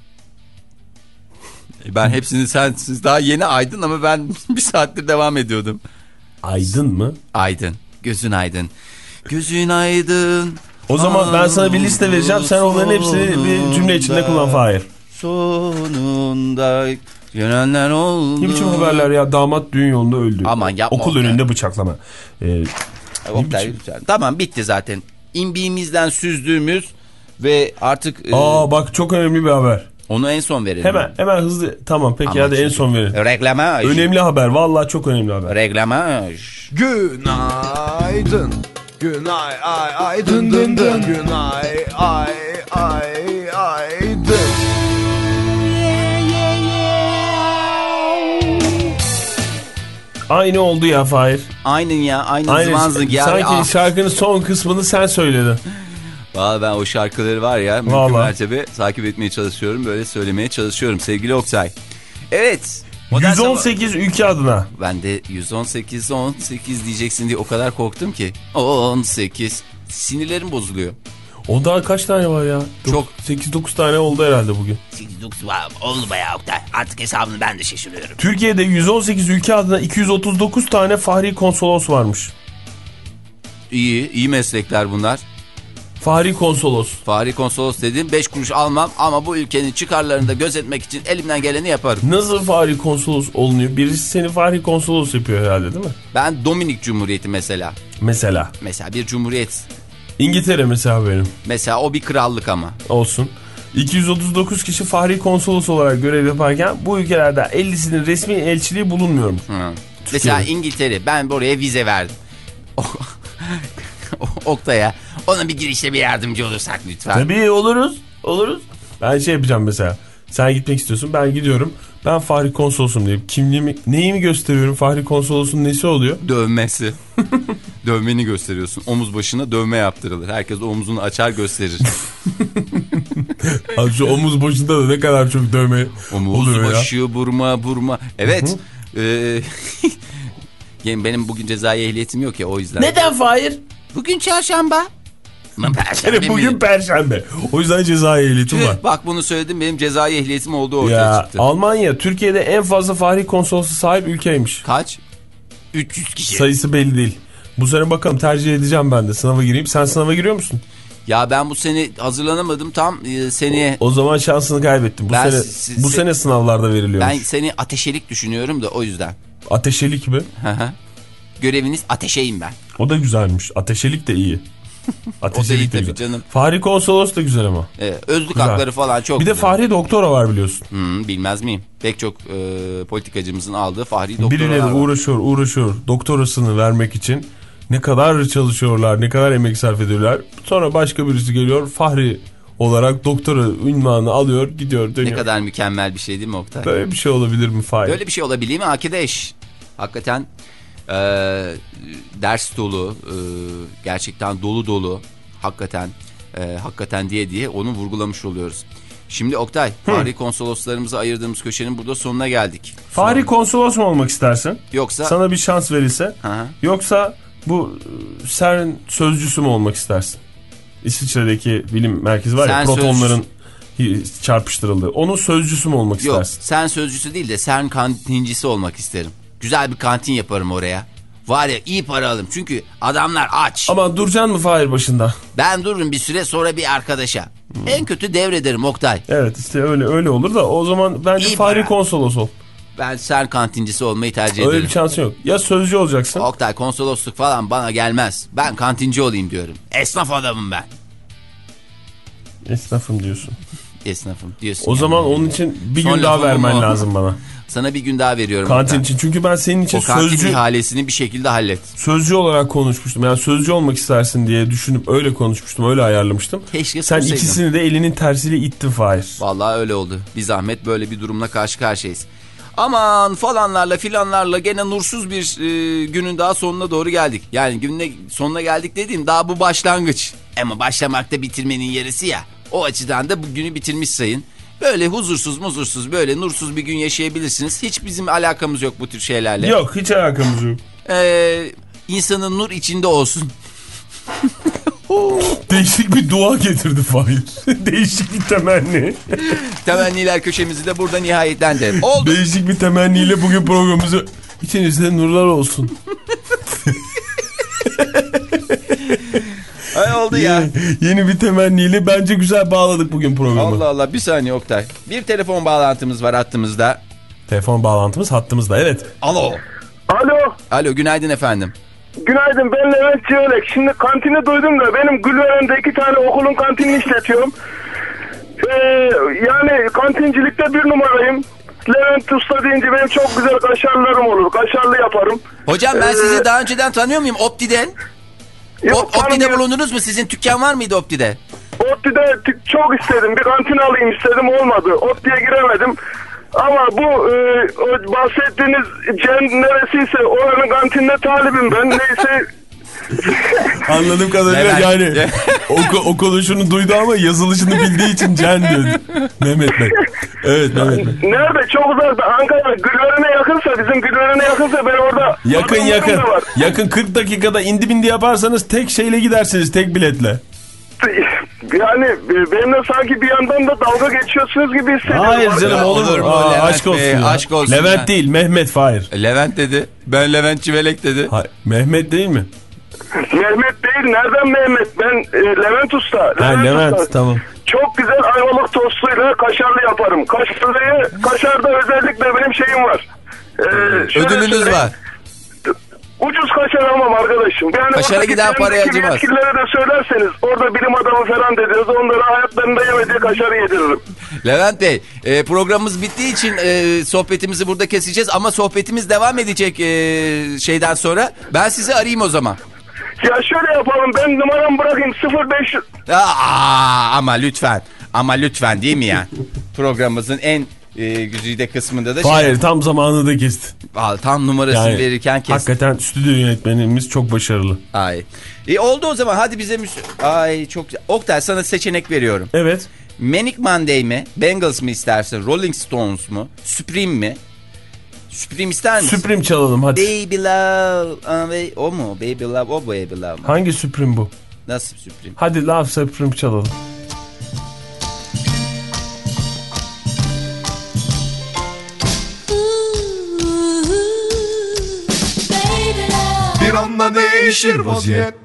Ben hepsini sen siz daha yeni aydın ama ben bir saattir devam ediyordum. Aydın mı? Aydın. Gözün aydın. Gözün aydın. O zaman ben sana bir liste vereceğim. Sen onların hepsini bir cümle içinde kullan Fahir. Sonunda görenler oldu. Ne biçim haberler ya? Damat düğün yolunda öldü. Aman yapma. Okul Oktay. önünde bıçaklama. Ee, Oktay, tamam bitti zaten. İmbiğimizden süzdüğümüz ve artık... Aa e, bak çok önemli bir haber. Onu en son verelim. Hemen hemen hızlı. Tamam peki hadi en son verelim. Reklamaj. Önemli haber. Vallahi çok önemli haber. Reklamaj. Günaydın. Günay ay ay dın dın dın. Günay ay ay ay dın. Aynı oldu ya Fahir. Aynen ya. Aynı, aynı zıvanzık ya. Sanki ah. şarkının son kısmını sen söyledin. Valla ben o şarkıları var ya mümkün mertebe takip etmeye çalışıyorum. Böyle söylemeye çalışıyorum sevgili Oktay. Evet. yüz on sekiz ülke adına. Ben de yüz on sekiz on sekiz diyeceksin diye o kadar korktum ki. on sekiz. Sinirlerim bozuluyor. O daha kaç tane var ya? Çok. sekiz dokuz tane oldu herhalde bugün. sekiz dokuz var. Oldu bayağı Oktay. Artık hesabını ben de şaşırıyorum. Türkiye'de yüz on sekiz ülke adına iki yüz otuz dokuz tane fahri konsolos varmış. İyi, iyi meslekler bunlar. Fahri konsolos. Fahri konsolos dediğim beş kuruş almam ama bu ülkenin çıkarlarını da gözetmek için elimden geleni yaparım. Nasıl fahri konsolos olunuyor? Birisi seni fahri konsolos yapıyor herhalde değil mi? Ben Dominik Cumhuriyeti mesela. Mesela. Mesela bir cumhuriyet. İngiltere mesela benim. Mesela o bir krallık ama. Olsun. iki yüz otuz dokuz kişi fahri konsolos olarak görev yaparken bu ülkelerde ellisinin resmi elçiliği bulunmuyormuş. Hı. Mesela İngiltere, ben buraya vize verdim. Oktay'a ona bir girişte bir yardımcı olursak lütfen. Tabii oluruz. Oluruz. Ben şey yapacağım mesela. Sen gitmek istiyorsun, ben gidiyorum. Ben fahri konsolosum diyeyim. Kimliğimi, neyimi gösteriyorum? Fahri konsolosun nesi oluyor? Dövmesi. Dövmeni gösteriyorsun. Omuz başına dövme yaptırılır. Herkes omuzunu açar gösterir. Abi şu omuz başında da ne kadar çok dövme omuz oluyor başı, ya. burma, burma. Evet. Ee, benim bugün cezai ehliyetim yok ya, o yüzden. Neden Fahir? Bugün çarşamba. Perşembe bugün mi? Perşembe. O yüzden cezai ehliyetim Tüh, var. Bak bunu söyledim, benim cezai ehliyetim olduğu ortaya ya, çıktı. Almanya Türkiye'de en fazla fahri konsolosu sahip ülkeymiş. Kaç? üç yüz kişi. Sayısı belli değil. Bu sene bakalım, tercih edeceğim ben de. Sınava gireyim. Sen sınava giriyor musun? Ya ben bu sene hazırlanamadım tam e, seneye. O, o zaman şansını kaybettin. Bu ben sene si, bu si, sene sınavlarda veriliyormuş. Ben seni ateşelik düşünüyorum da o yüzden. Ateşelik mi? Göreviniz ateşeyim ben. O da güzelmiş. Ateşelik de iyi. Ateşelik o da de iyi güzel. canım. Fahri konsolos da güzel ama. Evet, özlük güzel. hakları falan çok Bir de güzel. fahri doktora var biliyorsun. Hmm, bilmez miyim? Pek çok e, politikacımızın aldığı fahri doktoralar Birileri var. uğraşıyor uğraşıyor doktorasını vermek için. Ne kadar çalışıyorlar, ne kadar emek sarf ediyorlar. Sonra başka birisi geliyor, fahri olarak doktora ünvanını alıyor, gidiyor, dönüyor. Ne kadar mükemmel bir şey değil mi Oktay? Böyle bir şey olabilir mi Fahir? Böyle bir şey olabilir mi arkadaş? Hakikaten e, ders dolu, e, gerçekten dolu dolu, hakikaten e, hakikaten diye diye onu vurgulamış oluyoruz. Şimdi Oktay, fahri konsoloslarımızı ayırdığımız köşenin burada sonuna geldik. Fahri Son... konsolos mu olmak istersin? Yoksa sana bir şans verilse, Aha. yoksa bu CERN sözcüsü mü olmak istersin? İsviçre'deki bilim merkezi var ya, protonların sözcüsü... çarpıştırıldığı. Onun sözcüsü mü olmak Yok, istersin? sen sözcüsü değil de CERN kantincisi olmak isterim. Güzel bir kantin yaparım oraya. Var ya, iyi para alırım çünkü adamlar aç. Ama duracaksın mı Fahir başında? Ben dururum bir süre, sonra bir arkadaşa. Hmm. En kötü devrederim Oktay. Evet, işte öyle öyle olur da o zaman bence iyi Fahri para. Konsolos ol. Ben CERN kantincisi olmayı tercih öyle ederim. Öyle bir şansın yok. Ya sözcü olacaksın. Oktay, konsolosluk falan bana gelmez. Ben kantinci olayım diyorum. Esnaf adamım ben. Esnafım diyorsun. Esnafım diyorsun. O yani. Zaman onun için bir Son gün daha vermen lazım bana. Sana bir gün daha veriyorum. Kantin için. Çünkü ben senin için o sözcü... O kantin ihalesini bir şekilde hallet. Sözcü olarak konuşmuştum. Yani sözcü olmak istersin diye düşünüp öyle konuşmuştum. Öyle ayarlamıştım. Keşke sen sorsaydım. İkisini de elinin tersiyle ittin Fahir. Vallahi öyle oldu. Bir zahmet böyle bir durumla karşı karşıyayız. Aman falanlarla filanlarla gene nursuz bir e, günün daha sonuna doğru geldik. Yani günün sonuna geldik dediğim daha bu başlangıç. Ama başlamakta bitirmenin yarısı ya. O açıdan da bu günü bitirmiş sayın. Böyle huzursuz muzursuz, böyle nursuz bir gün yaşayabilirsiniz. Hiç bizim alakamız yok bu tür şeylerle. Yok, hiç alakamız yok. Ee, insanın nur içinde olsun. Değişik bir dua getirdi Fahir. Değişik bir temenni. Temenniler köşemizi de burada nihayetlendirelim. Oldu. Değişik bir temenniyle bugün programımızı içinizde nurlar olsun. Ay oldu ya. Yeni, yeni bir temenniyle bence güzel bağladık bugün programı. Allah Allah, bir saniye Oktay. Bir telefon bağlantımız var hattımızda. Telefon bağlantımız hattımızda, evet. Alo. Alo. Alo, günaydın efendim. Günaydın, ben Levent Ciyolek. Şimdi kantini duydum da benim Gülveren'de iki tane okulun kantinini işletiyorum. Ee, yani kantincilikte bir numarayım. Levent Usta deyince benim çok güzel kaşarlarım olur. Kaşarlı yaparım. Hocam ben ee, sizi daha önceden tanıyor muyum Opti'den? Yok, Op, Opti'de bulundunuz mu? Sizin dükkan var mıydı Opti'de? Opti'de çok istedim. Bir kantin alayım istedim, olmadı. Opti'ye giremedim. Ama bu e, o bahsettiğiniz Cem neresiyse oranın kantinine talibim ben. Neyse Anladığım kadarıyla Levent. yani o, o konuşunu duydu ama yazılışını bildiği için Can diyor. Mehmet Bey. Evet Mehmet Bey. Nerede? Çok uzakta. Ankara Gülören'e yakınsa, bizim Gülören'e yakınsa ben orada... Yakın adamlarım yakın. da var. Yakın kırk dakikada indi bindi yaparsanız tek şeyle gidersiniz, tek biletle. Yani benimle sanki bir yandan da dalga geçiyorsunuz gibi hissediyorum. Hayır canım Ya, olur olur mu? mu? Aa, Levent aşk olsun Bey, ya. aşk olsun Levent ya. değil, Mehmet Fahir. Levent dedi. Ben Levent Civelek dedi. Hayır, Mehmet değil mi? Mehmet değil. Nereden Mehmet? Ben e, Levent Usta. Ha, Levent Usta. tamam. Çok güzel ayvalık tostuyla kaşarlı yaparım. Kaşarlıyı, kaşarda özellikle benim şeyim var. Ee, şöyle Ödülünüz söyleyeyim. var. Ucuz kaşar almam arkadaşım. Yani Kaşara oradaki giden paraya çevremdeki acımaz. yetkililere de söylerseniz orada bilim adamı falan dediniz. Onlara hayatlarında yemediği kaşarı yediririm. Levent Bey, e, programımız bittiği için e, sohbetimizi burada keseceğiz ama sohbetimiz devam edecek e, şeyden sonra. Ben sizi arayayım o zaman. Ya şöyle yapalım, ben numaramı bırakayım sıfır beş. Aa, ama lütfen, ama lütfen değil mi ya? Programımızın en e, güzide kısmında da Hayır, tam zamanında kesti. Aa, tam numarasını Yani, verirken kes. hakikaten stüdyo yönetmenimiz çok başarılı. Ay. E, oldu o zaman, hadi bize müs- Ay çok güzel. Oktay, sana seçenek veriyorum. Evet. Manic Monday mi? Bengals mı istersin? Rolling Stones mu? Supreme mi? Supreme ister misin? Supreme çalalım hadi. Baby Love. Aa, o mu? Baby Love, o Baby Love mu? Hangi Supreme bu? Nasıl Supreme? Hadi Love Supreme çalalım. Bir anda değişir vaziyet.